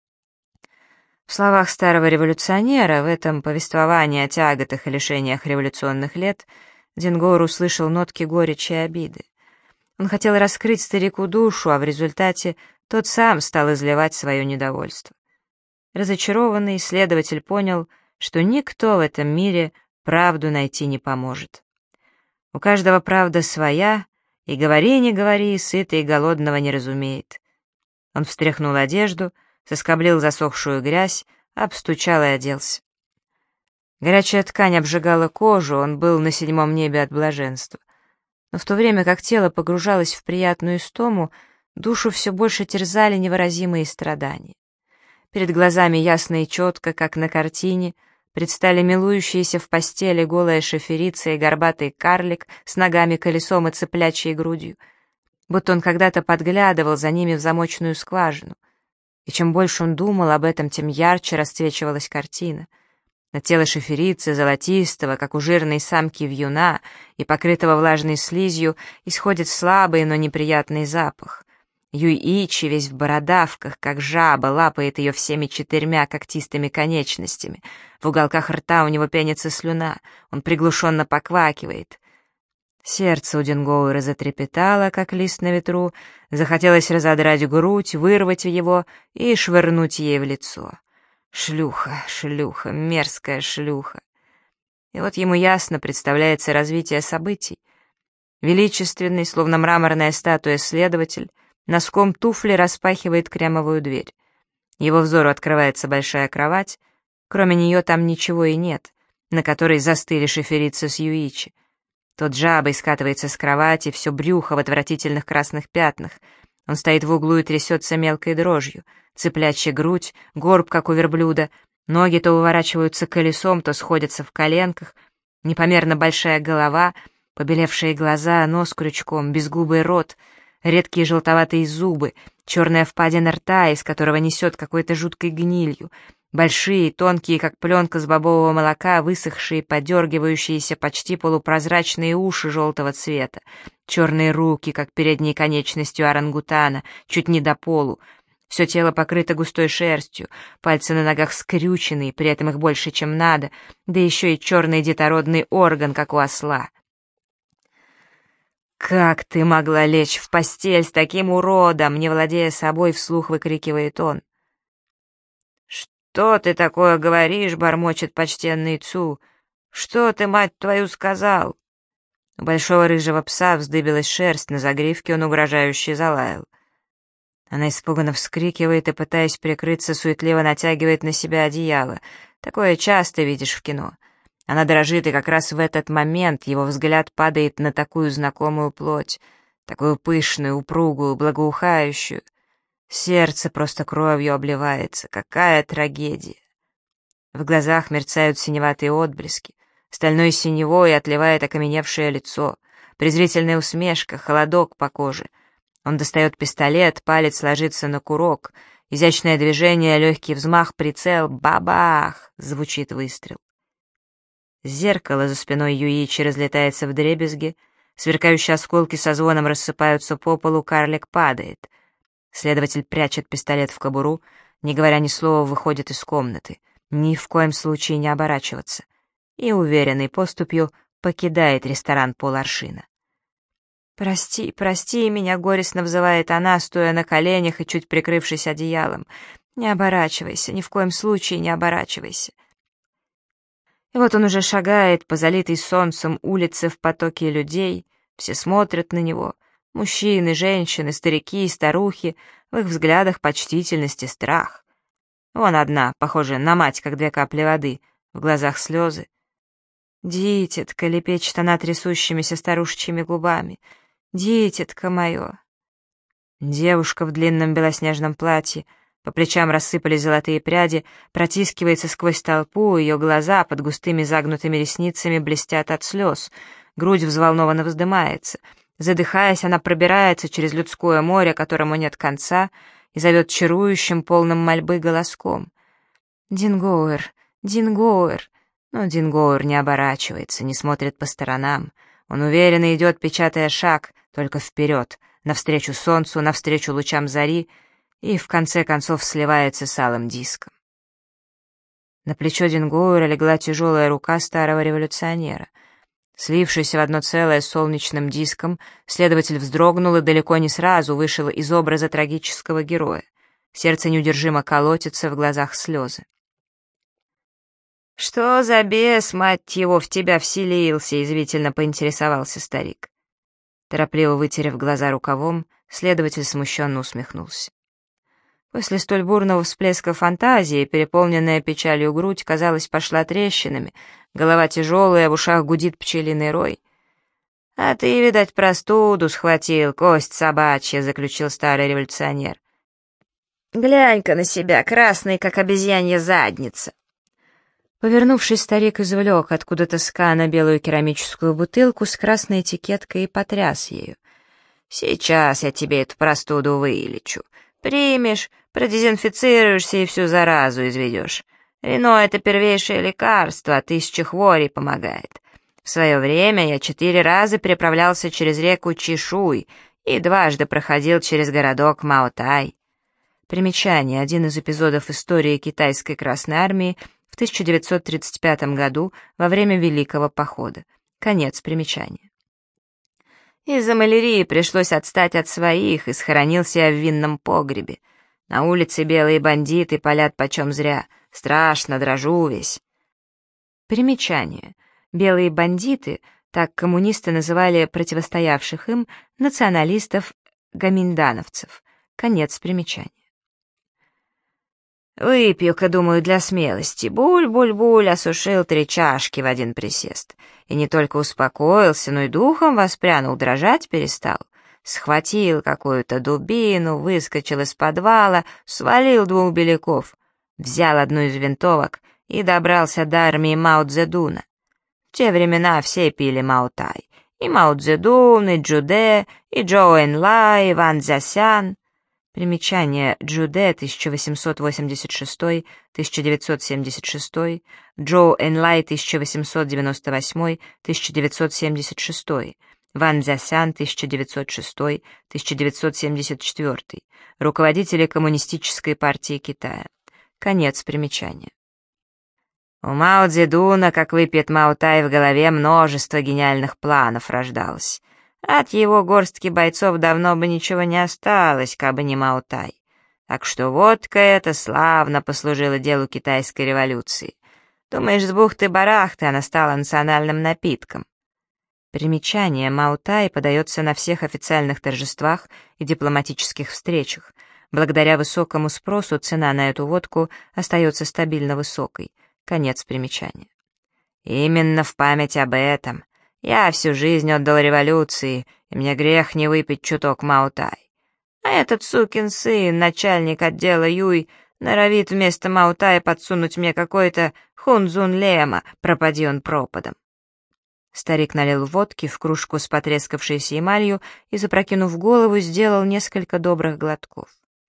В словах старого революционера, в этом повествовании о тяготах и лишениях революционных лет, Дингоуэр услышал нотки горечи и обиды. Он хотел раскрыть старику душу, а в результате тот сам стал изливать свое недовольство. Разочарованный следователь понял, что никто в этом мире правду найти не поможет. У каждого правда своя, и говори, не говори, сытый и голодного не разумеет. Он встряхнул одежду, соскоблил засохшую грязь, обстучал и оделся. Горячая ткань обжигала кожу, он был на 7-м небе от блаженства. Но в то время как тело погружалось в приятную истому, душу все больше терзали невыразимые страдания. Перед глазами ясно и четко, как на картине, предстали милующиеся в постели голая шоферица и горбатый карлик с ногами колесом и цыплячьей грудью, будто он когда-то подглядывал за ними в замочную скважину. И чем больше он думал об этом, тем ярче расцвечивалась картина. На тело шоферицы, золотистого, как у жирной самки вьюна, и покрытого влажной слизью, исходит слабый, но неприятный запах. Юйичи весь в бородавках, как жаба, лапает ее всеми 4 когтистыми конечностями. В уголках рта у него пенится слюна, он приглушенно поквакивает. Сердце у Дингоуэра затрепетало, как лист на ветру, захотелось разодрать грудь, вырвать его и швырнуть ей в лицо. Шлюха, шлюха, мерзкая шлюха. И вот ему ясно представляется развитие событий. Величественный, словно мраморная статуя следователь, носком туфли распахивает кремовую дверь. Его взору открывается большая кровать, кроме нее там ничего и нет, на которой застыли шоферица с Юичи. Тот жабой скатывается с кровати, все брюхо в отвратительных красных пятнах. Он стоит в углу и трясется мелкой дрожью. Цыплячья грудь, горб, как у верблюда, ноги то выворачиваются колесом, то сходятся в коленках, непомерно большая голова, побелевшие глаза, нос крючком, безгубый рот, редкие желтоватые зубы, черная впадина рта, из которого несет какой-то жуткой гнилью, большие, тонкие, как пленка с бобового молока, высохшие, подергивающиеся, почти полупрозрачные уши желтого цвета, черные руки, как передние конечности у орангутана, чуть не до полу, Все тело покрыто густой шерстью, пальцы на ногах скрючены, при этом их больше, чем надо, да еще и черный детородный орган, как у осла. «Как ты могла лечь в постель с таким уродом?» Не владея собой, вслух выкрикивает он. «Что ты такое говоришь?» — бормочет почтенный Цу. «Что ты, мать твою, сказал?» У большого рыжего пса вздыбилась шерсть, на загривке он угрожающе залаял. Она испуганно вскрикивает и, пытаясь прикрыться, суетливо натягивает на себя одеяло. Такое часто видишь в кино. Она дрожит, и как раз в этот момент его взгляд падает на такую знакомую плоть, такую пышную, упругую, благоухающую. Сердце просто кровью обливается. Какая трагедия! В глазах мерцают синеватые отблески. Стальной синевой отливает окаменевшее лицо. Презрительная усмешка, холодок по коже. Он достает пистолет, палец ложится на курок. Изящное движение, легкий взмах, прицел. Бабах! Звучит выстрел. Зеркало за спиной Юичи разлетается вдребезги. Сверкающие осколки со звоном рассыпаются по полу, карлик падает. Следователь прячет пистолет в кобуру, не говоря ни слова, выходит из комнаты. Ни в коем случае не оборачиваться. И уверенной поступью покидает ресторан поларшина. «Прости, прости меня», — горестно взывает она, стоя на коленях и чуть прикрывшись одеялом. «Не оборачивайся, ни в коем случае не оборачивайся». И вот он уже шагает по залитой солнцем улице в потоке людей, все смотрят на него, мужчины, женщины, старики и старухи, в их взглядах почтительность и страх. Вон одна, похожая на мать, как две капли воды, в глазах слезы. «Дитятка», — лепечет она трясущимися старушечьими губами, — «дитятка мое». Девушка в длинном белоснежном платье, по плечам рассыпались золотые пряди, протискивается сквозь толпу, ее глаза под густыми загнутыми ресницами блестят от слез, грудь взволнованно вздымается. Задыхаясь, она пробирается через людское море, которому нет конца, и зовет чарующим, полным мольбы голоском. «Дингоуэр, Дингоуэр». Но Дингоуэр не оборачивается, не смотрит по сторонам. Он уверенно идет, печатая шаг, только вперед, навстречу солнцу, навстречу лучам зари, и в конце концов сливается с алым диском. На плечо Дингоуэра легла тяжелая рука старого революционера. Слившийся в одно целое с солнечным диском, следователь вздрогнул и далеко не сразу вышел из образа трагического героя. Сердце неудержимо колотится, в глазах слезы. «Что за бес, мать его, в тебя вселился?» — язвительно поинтересовался старик. Торопливо вытерев глаза рукавом, следователь смущенно усмехнулся. После столь бурного всплеска фантазии, переполненная печалью грудь, казалось, пошла трещинами, голова тяжелая, в ушах гудит пчелиный рой. «А ты, видать, простуду схватил, кость собачья», — заключил старый революционер. «Глянь-ка на себя, красный, как обезьянья задница». Повернувшись, старик извлек откуда-то с кана белую керамическую бутылку с красной этикеткой и потряс ею. «Сейчас я тебе эту простуду вылечу. Примешь, продезинфицируешься и всю заразу изведешь. Вино — это первейшее лекарство, 1000 хворей помогает. В свое время я 4 раза переправлялся через реку Чишуй и 2 проходил через городок Маотай». Примечание: один из эпизодов истории китайской Красной Армии в 1935 году во время Великого похода. Конец примечания. Из-за малярии пришлось отстать от своих и схоронился я в винном погребе. На улице белые бандиты палят почем зря. Страшно, дрожу весь. Примечание. Белые бандиты, так коммунисты называли противостоявших им националистов-гоминдановцев. Конец примечания. Выпью-ка, думаю, для смелости. Буль-буль-буль, осушил 3 чашки в один присест. И не только успокоился, но и духом воспрянул, дрожать перестал. Схватил какую-то дубину, выскочил из подвала, свалил 2 беляков, взял одну из винтовок и добрался до армии Мао Цзэдуна. В те времена все пили Маотай. И Мао Цзэдун, и Джуде, и Чжоу Энлай, и Ван Цзясян. Примечание: Джуде 1886-1976, Чжоу Энлай 1898-1976, Ван Цзясян, 1906-1974, руководители Коммунистической партии Китая. Конец примечания. У Мао Цзэдуна, как выпьет Мао Тай, в голове множество гениальных планов рождалось. От его горстки бойцов давно бы ничего не осталось, кабы не Мао Тай. Так что водка эта славно послужила делу китайской революции. Думаешь, с бухты-барахты она стала национальным напитком. Примечание: Мао Тай подается на всех официальных торжествах и дипломатических встречах. Благодаря высокому спросу цена на эту водку остается стабильно высокой. Конец примечания. Именно в память об этом я всю жизнь отдал революции, и мне грех не выпить чуток Мао Тай. А этот сукин сын, начальник отдела Юй, норовит вместо Мао Тая подсунуть мне какой-то хунзун лема, пропади он пропадом. Старик налил водки в кружку с потрескавшейся эмалью и, запрокинув голову, сделал несколько добрых глотков.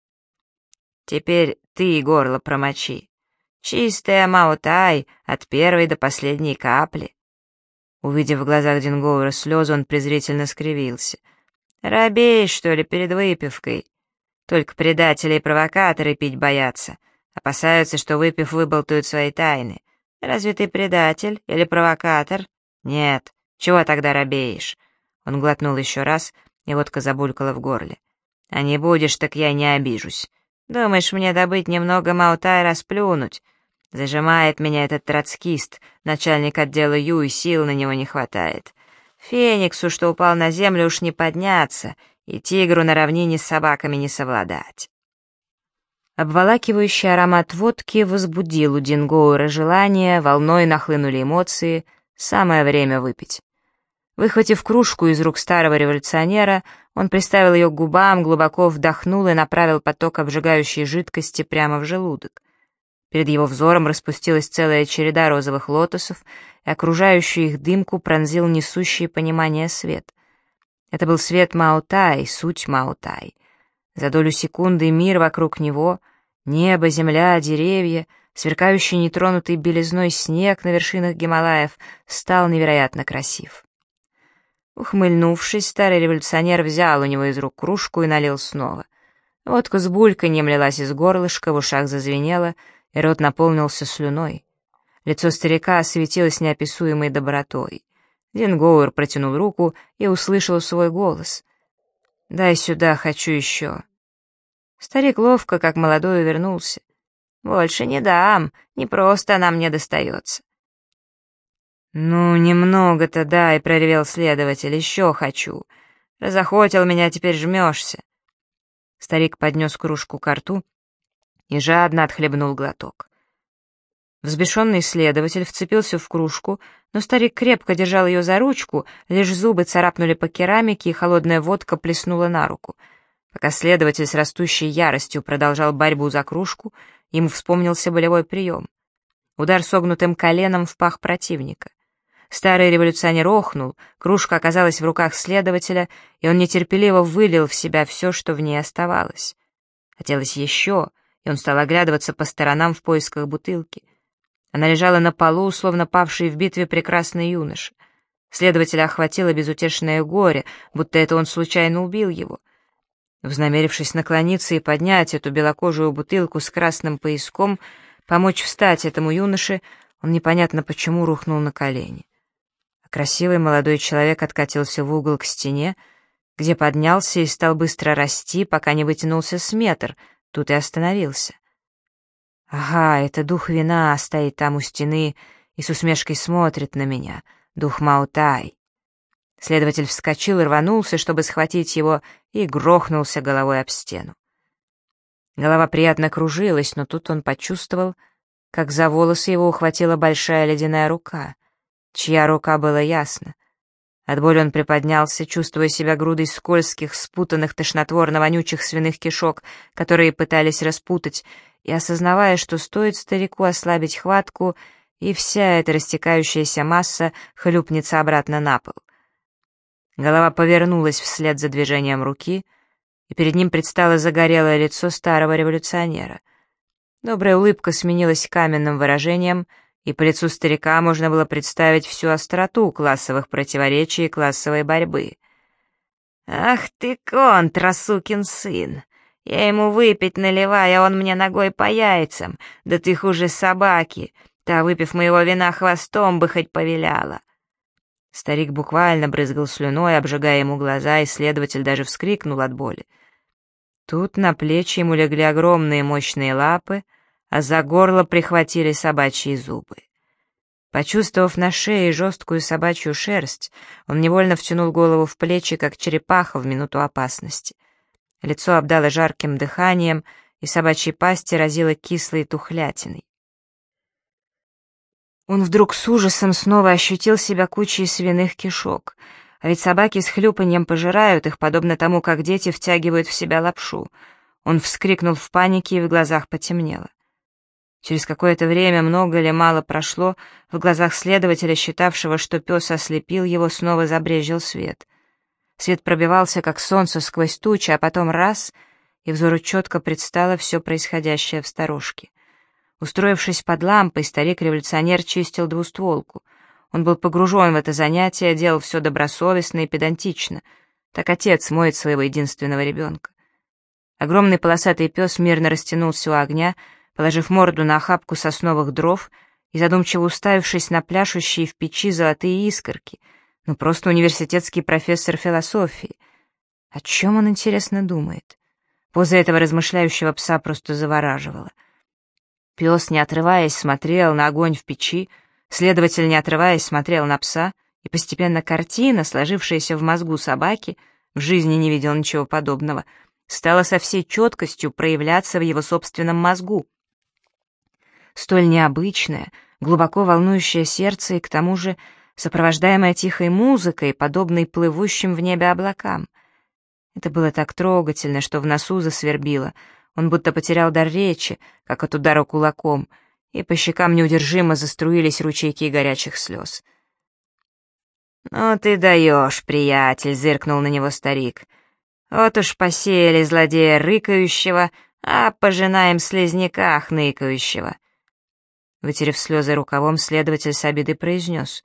«Теперь ты горло промочи. Чистая Мао Тай от первой до последней капли». Увидев в глазах Дингоуэра слезы, он презрительно скривился. «Робеешь, что ли, перед выпивкой? Только предатели и провокаторы пить боятся. Опасаются, что, выпив, выболтают свои тайны. Разве ты предатель или провокатор? Нет. Чего тогда робеешь?» Он глотнул еще раз, и водка забулькала в горле. «А не будешь, так я не обижусь. Думаешь, мне добыть немного Мао Тай расплюнуть? Зажимает меня этот троцкист, начальник отдела Юй, сил на него не хватает. Фениксу, что упал на землю, уж не подняться, и тигру на равнине с собаками не совладать». Обволакивающий аромат водки возбудил у Дингоуэра желание, волной нахлынули эмоции, самое время выпить. Выхватив кружку из рук старого революционера, он приставил ее к губам, глубоко вдохнул и направил поток обжигающей жидкости прямо в желудок. Перед его взором распустилась целая череда розовых лотосов, и окружающую их дымку пронзил несущий понимание свет. Это был свет Мао Тай, суть Мао Тай. За долю секунды мир вокруг него, небо, земля, деревья, сверкающий нетронутый белизной снег на вершинах Гималаев стал невероятно красив. Ухмыльнувшись, старый революционер взял у него из рук кружку и налил снова. Водка с бульканьем лилась из горлышка, в ушах зазвенело, и рот наполнился слюной. Лицо старика осветилось неописуемой добротой. Дингоуэр протянул руку и услышал свой голос. «Дай сюда, хочу еще». Старик ловко, как молодой, увернулся. «Больше не дам, не просто она мне достается». «Ну, немного-то дай», — проревел следователь, — «еще хочу. Разохотил меня, теперь жмешься». Старик поднес кружку ко рту и жадно отхлебнул глоток. Взбешенный следователь вцепился в кружку, но старик крепко держал ее за ручку, лишь зубы царапнули по керамике, и холодная водка плеснула на руку. Пока следователь с растущей яростью продолжал борьбу за кружку, ему вспомнился болевой прием. Удар согнутым коленом в пах противника. Старый революционер охнул, кружка оказалась в руках следователя, и он нетерпеливо вылил в себя все, что в ней оставалось. Хотелось еще, и он стал оглядываться по сторонам в поисках бутылки. Она лежала на полу, словно павший в битве прекрасный юноша. Следователя охватило безутешное горе, будто это он случайно убил его. Вознамерившись наклониться и поднять эту белокожую бутылку с красным пояском, помочь встать этому юноше, он непонятно почему рухнул на колени. А красивый молодой человек откатился в угол к стене, где поднялся и стал быстро расти, пока не вытянулся с метр, тут и остановился. Ага, это дух вина стоит там у стены и с усмешкой смотрит на меня, дух Мао Тай. Следователь вскочил и рванулся, чтобы схватить его, и грохнулся головой об стену. Голова приятно кружилась, но тут он почувствовал, как за волосы его ухватила большая ледяная рука. Чья рука, было ясно. От боли он приподнялся, чувствуя себя грудой скользких, спутанных, тошнотворно-вонючих свиных кишок, которые пытались распутать, и осознавая, что стоит старику ослабить хватку, и вся эта растекающаяся масса хлюпнется обратно на пол. Голова повернулась вслед за движением руки, и перед ним предстало загорелое лицо старого революционера. Добрая улыбка сменилась каменным выражением, и по лицу старика можно было представить всю остроту классовых противоречий и классовой борьбы. «Ах ты, контра, сукин сын! Я ему выпить наливаю, а он мне ногой по яйцам, да ты хуже собаки, та, выпив моего вина, хвостом бы хоть повиляла». Старик буквально брызгал слюной, обжигая ему глаза, и следователь даже вскрикнул от боли. Тут на плечи ему легли огромные мощные лапы, а за горло прихватили собачьи зубы. Почувствовав на шее жесткую собачью шерсть, он невольно втянул голову в плечи, как черепаха в минуту опасности. Лицо обдало жарким дыханием, и собачьей пасти разило кислой тухлятиной. Он вдруг с ужасом снова ощутил себя кучей свиных кишок, а ведь собаки с хлюпаньем пожирают их, подобно тому, как дети втягивают в себя лапшу. Он вскрикнул в панике, и в глазах потемнело. Через какое-то время, много или мало прошло, в глазах следователя, считавшего, что пес ослепил его, снова забрезжил свет. Свет пробивался, как солнце, сквозь тучи, а потом раз, и взору четко предстало все происходящее в сторожке. Устроившись под лампой, старик-революционер чистил двустволку. Он был погружен в это занятие, делал все добросовестно и педантично. Так отец моет своего единственного ребенка. Огромный полосатый пес мирно растянулся у огня, положив морду на охапку сосновых дров и задумчиво уставившись на пляшущие в печи золотые искорки. Ну, просто университетский профессор философии. О чем он, интересно, думает? Поза этого размышляющего пса просто завораживала. Пес, не отрываясь, смотрел на огонь в печи, следователь, не отрываясь, смотрел на пса, и постепенно картина, сложившаяся в мозгу собаки, в жизни не видел ничего подобного, стала со всей четкостью проявляться в его собственном мозгу. Столь необычное, глубоко волнующее сердце и, к тому же, сопровождаемое тихой музыкой, подобной плывущим в небе облакам. Это было так трогательно, что в носу засвербило. Он будто потерял дар речи, как от удара кулаком, и по щекам неудержимо заструились ручейки горячих слез. «Ну ты даешь, приятель», — зыркнул на него старик. «Вот уж посеяли злодея рыкающего, а пожинаем слизняка хныкающего». Вытерев слезы рукавом, следователь с обидой произнес: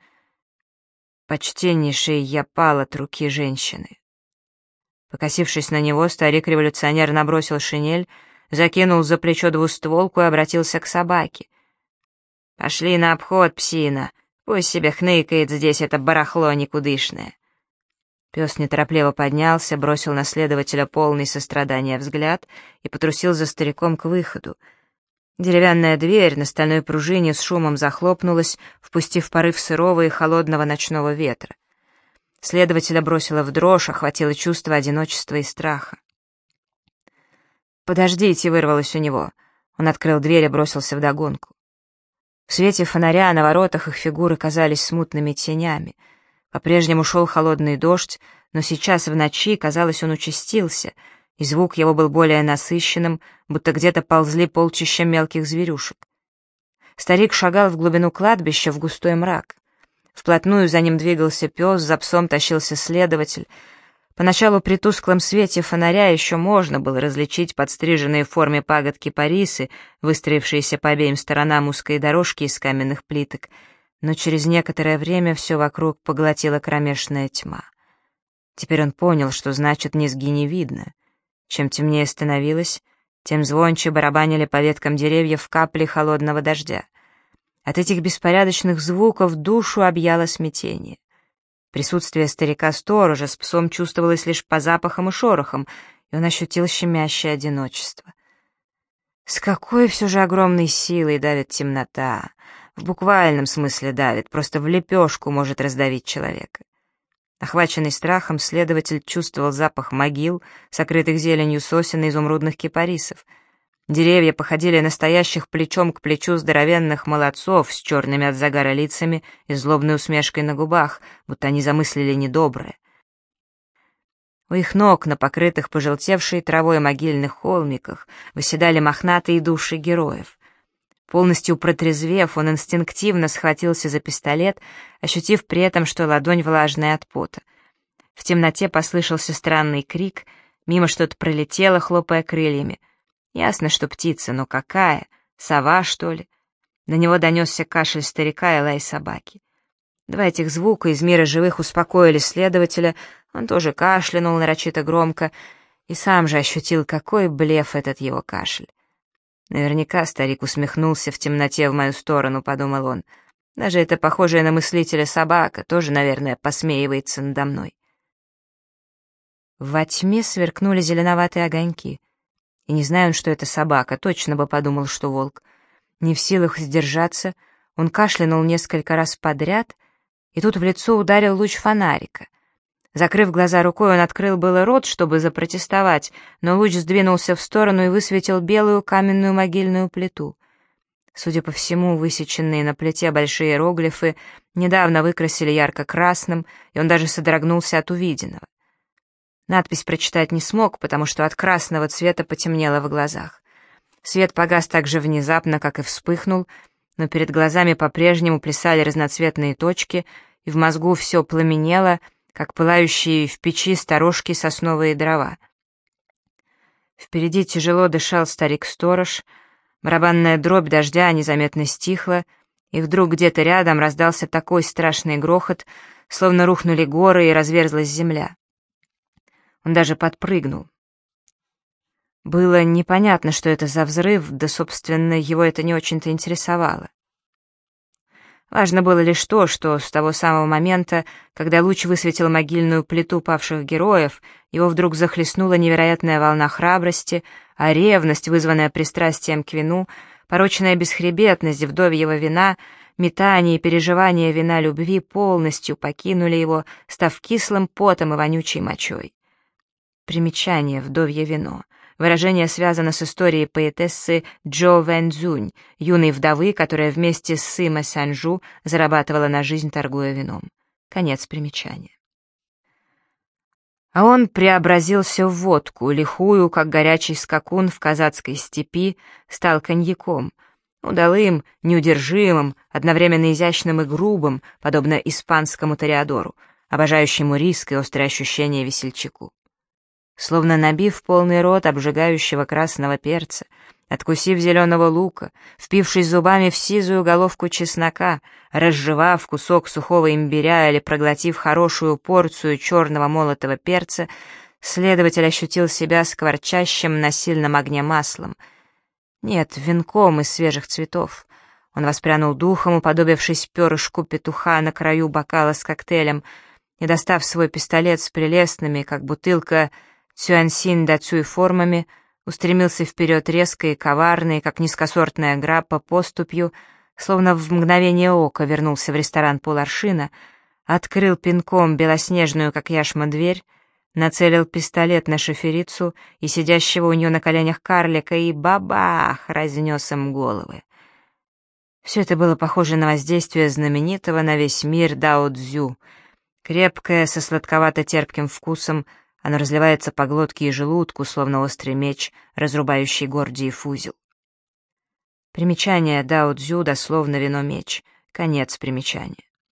«Почтеннейший, я пал от руки женщины». Покосившись на него, старик-революционер набросил шинель, закинул за плечо двустволку и обратился к собаке. «Пошли на обход, псина, пусть себе хныкает здесь это барахло никудышное». Пес неторопливо поднялся, бросил на следователя полный сострадания взгляд и потрусил за стариком к выходу. Деревянная дверь на стальной пружине с шумом захлопнулась, впустив порыв сырого и холодного ночного ветра. Следователя бросило в дрожь, охватило чувство одиночества и страха. «Подождите», — вырвалось у него. Он открыл дверь и бросился вдогонку. В свете фонаря на воротах их фигуры казались смутными тенями. По-прежнему шел холодный дождь, но сейчас в ночи, казалось, он участился, и звук его был более насыщенным, будто где-то ползли полчища мелких зверюшек. Старик шагал в глубину кладбища в густой мрак. Вплотную за ним двигался пес, за псом тащился следователь. Поначалу при тусклом свете фонаря еще можно было различить подстриженные в форме пагод кипарисы, выстроившиеся по обеим сторонам узкой дорожки из каменных плиток, но через некоторое время все вокруг поглотила кромешная тьма. Теперь он понял, что значит «низги не видно». Чем темнее становилось, тем звонче барабанили по веткам деревьев капли холодного дождя. От этих беспорядочных звуков душу объяло смятение. Присутствие старика-сторожа с псом чувствовалось лишь по запахам и шорохам, и он ощутил щемящее одиночество. С какой все же огромной силой давит темнота! В буквальном смысле давит, просто в лепешку может раздавить человека. Охваченный страхом, следователь чувствовал запах могил, сокрытых зеленью сосен и изумрудных кипарисов. Деревья походили настоящих плечом к плечу здоровенных молодцов с черными от загара лицами и злобной усмешкой на губах, будто они замыслили недоброе. У их ног, на покрытых пожелтевшей травой могильных холмиках, выседали мохнатые души героев. Полностью протрезвев, он инстинктивно схватился за пистолет, ощутив при этом, что ладонь влажная от пота. В темноте послышался странный крик, мимо что-то пролетело, хлопая крыльями. Ясно, что птица, но какая? Сова, что ли? До него донесся кашель старика и лай собаки. Два этих звука из мира живых успокоили следователя, он тоже кашлянул нарочито громко и сам же ощутил, какой блеф этот его кашель. Наверняка старик усмехнулся в темноте в мою сторону, подумал он. Даже эта похожая на мыслителя собака тоже, наверное, посмеивается надо мной. Во тьме сверкнули зеленоватые огоньки. И не зная он, что это собака, точно бы подумал, что волк. Не в силах сдержаться, он кашлянул несколько раз подряд, и тут в лицо ударил луч фонарика. Закрыв глаза рукой, он открыл было рот, чтобы запротестовать, но луч сдвинулся в сторону и высветил белую каменную могильную плиту. Судя по всему, высеченные на плите большие иероглифы недавно выкрасили ярко-красным, и он даже содрогнулся от увиденного. Надпись прочитать не смог, потому что от красного цвета потемнело в глазах. Свет погас так же внезапно, как и вспыхнул, но перед глазами по-прежнему плясали разноцветные точки, и в мозгу все пламенело, как пылающие в печи сторожки сосновые дрова. Впереди тяжело дышал старик-сторож, барабанная дробь дождя незаметно стихла, и вдруг где-то рядом раздался такой страшный грохот, словно рухнули горы и разверзлась земля. Он даже подпрыгнул. Было непонятно, что это за взрыв, да, собственно, его это не очень-то интересовало. Важно было лишь то, что с того самого момента, когда луч высветил могильную плиту павших героев, его вдруг захлестнула невероятная волна храбрости, а ревность, вызванная пристрастием к вину, порочная бесхребетность вдовьего вина, метание и переживание вина любви полностью покинули его, став кислым потом и вонючей мочой. Примечание: вдовье вино. Выражение связано с историей поэтессы Джо Вэньцзунь, юной вдовы, которая вместе с Сыма Санжу зарабатывала на жизнь, торгуя вином. Конец примечания. А он преобразился в водку, лихую, как горячий скакун в казацкой степи, стал коньяком, удалым, неудержимым, одновременно изящным и грубым, подобно испанскому тореадору, обожающему риск и острые ощущения весельчаку. Словно набив полный рот обжигающего красного перца, откусив зеленого лука, впившись зубами в сизую головку чеснока, разжевав кусок сухого имбиря или проглотив хорошую порцию черного молотого перца, следователь ощутил себя скворчащим на сильном огне маслом. Нет, венком из свежих цветов. Он воспрянул духом, уподобившись перышку петуха на краю бокала с коктейлем, и, достав свой пистолет с прелестными, как бутылка, цюаньсин да цюй формами, устремился вперед резко и коварно, как низкосортная граппа поступью, словно в мгновение ока вернулся в ресторан поларшина, открыл пинком белоснежную, как яшма, дверь, нацелил пистолет на шоферицу и сидящего у нее на коленях карлика и бабах разнес им головы. Все это было похоже на воздействие знаменитого на весь мир Дао Цзю. Крепкое, со сладковато-терпким вкусом, оно разливается по глотке и желудку, словно острый меч, разрубающий гордиев узел. Примечание: Дао Цзю, дословно вино-меч. Конец примечания.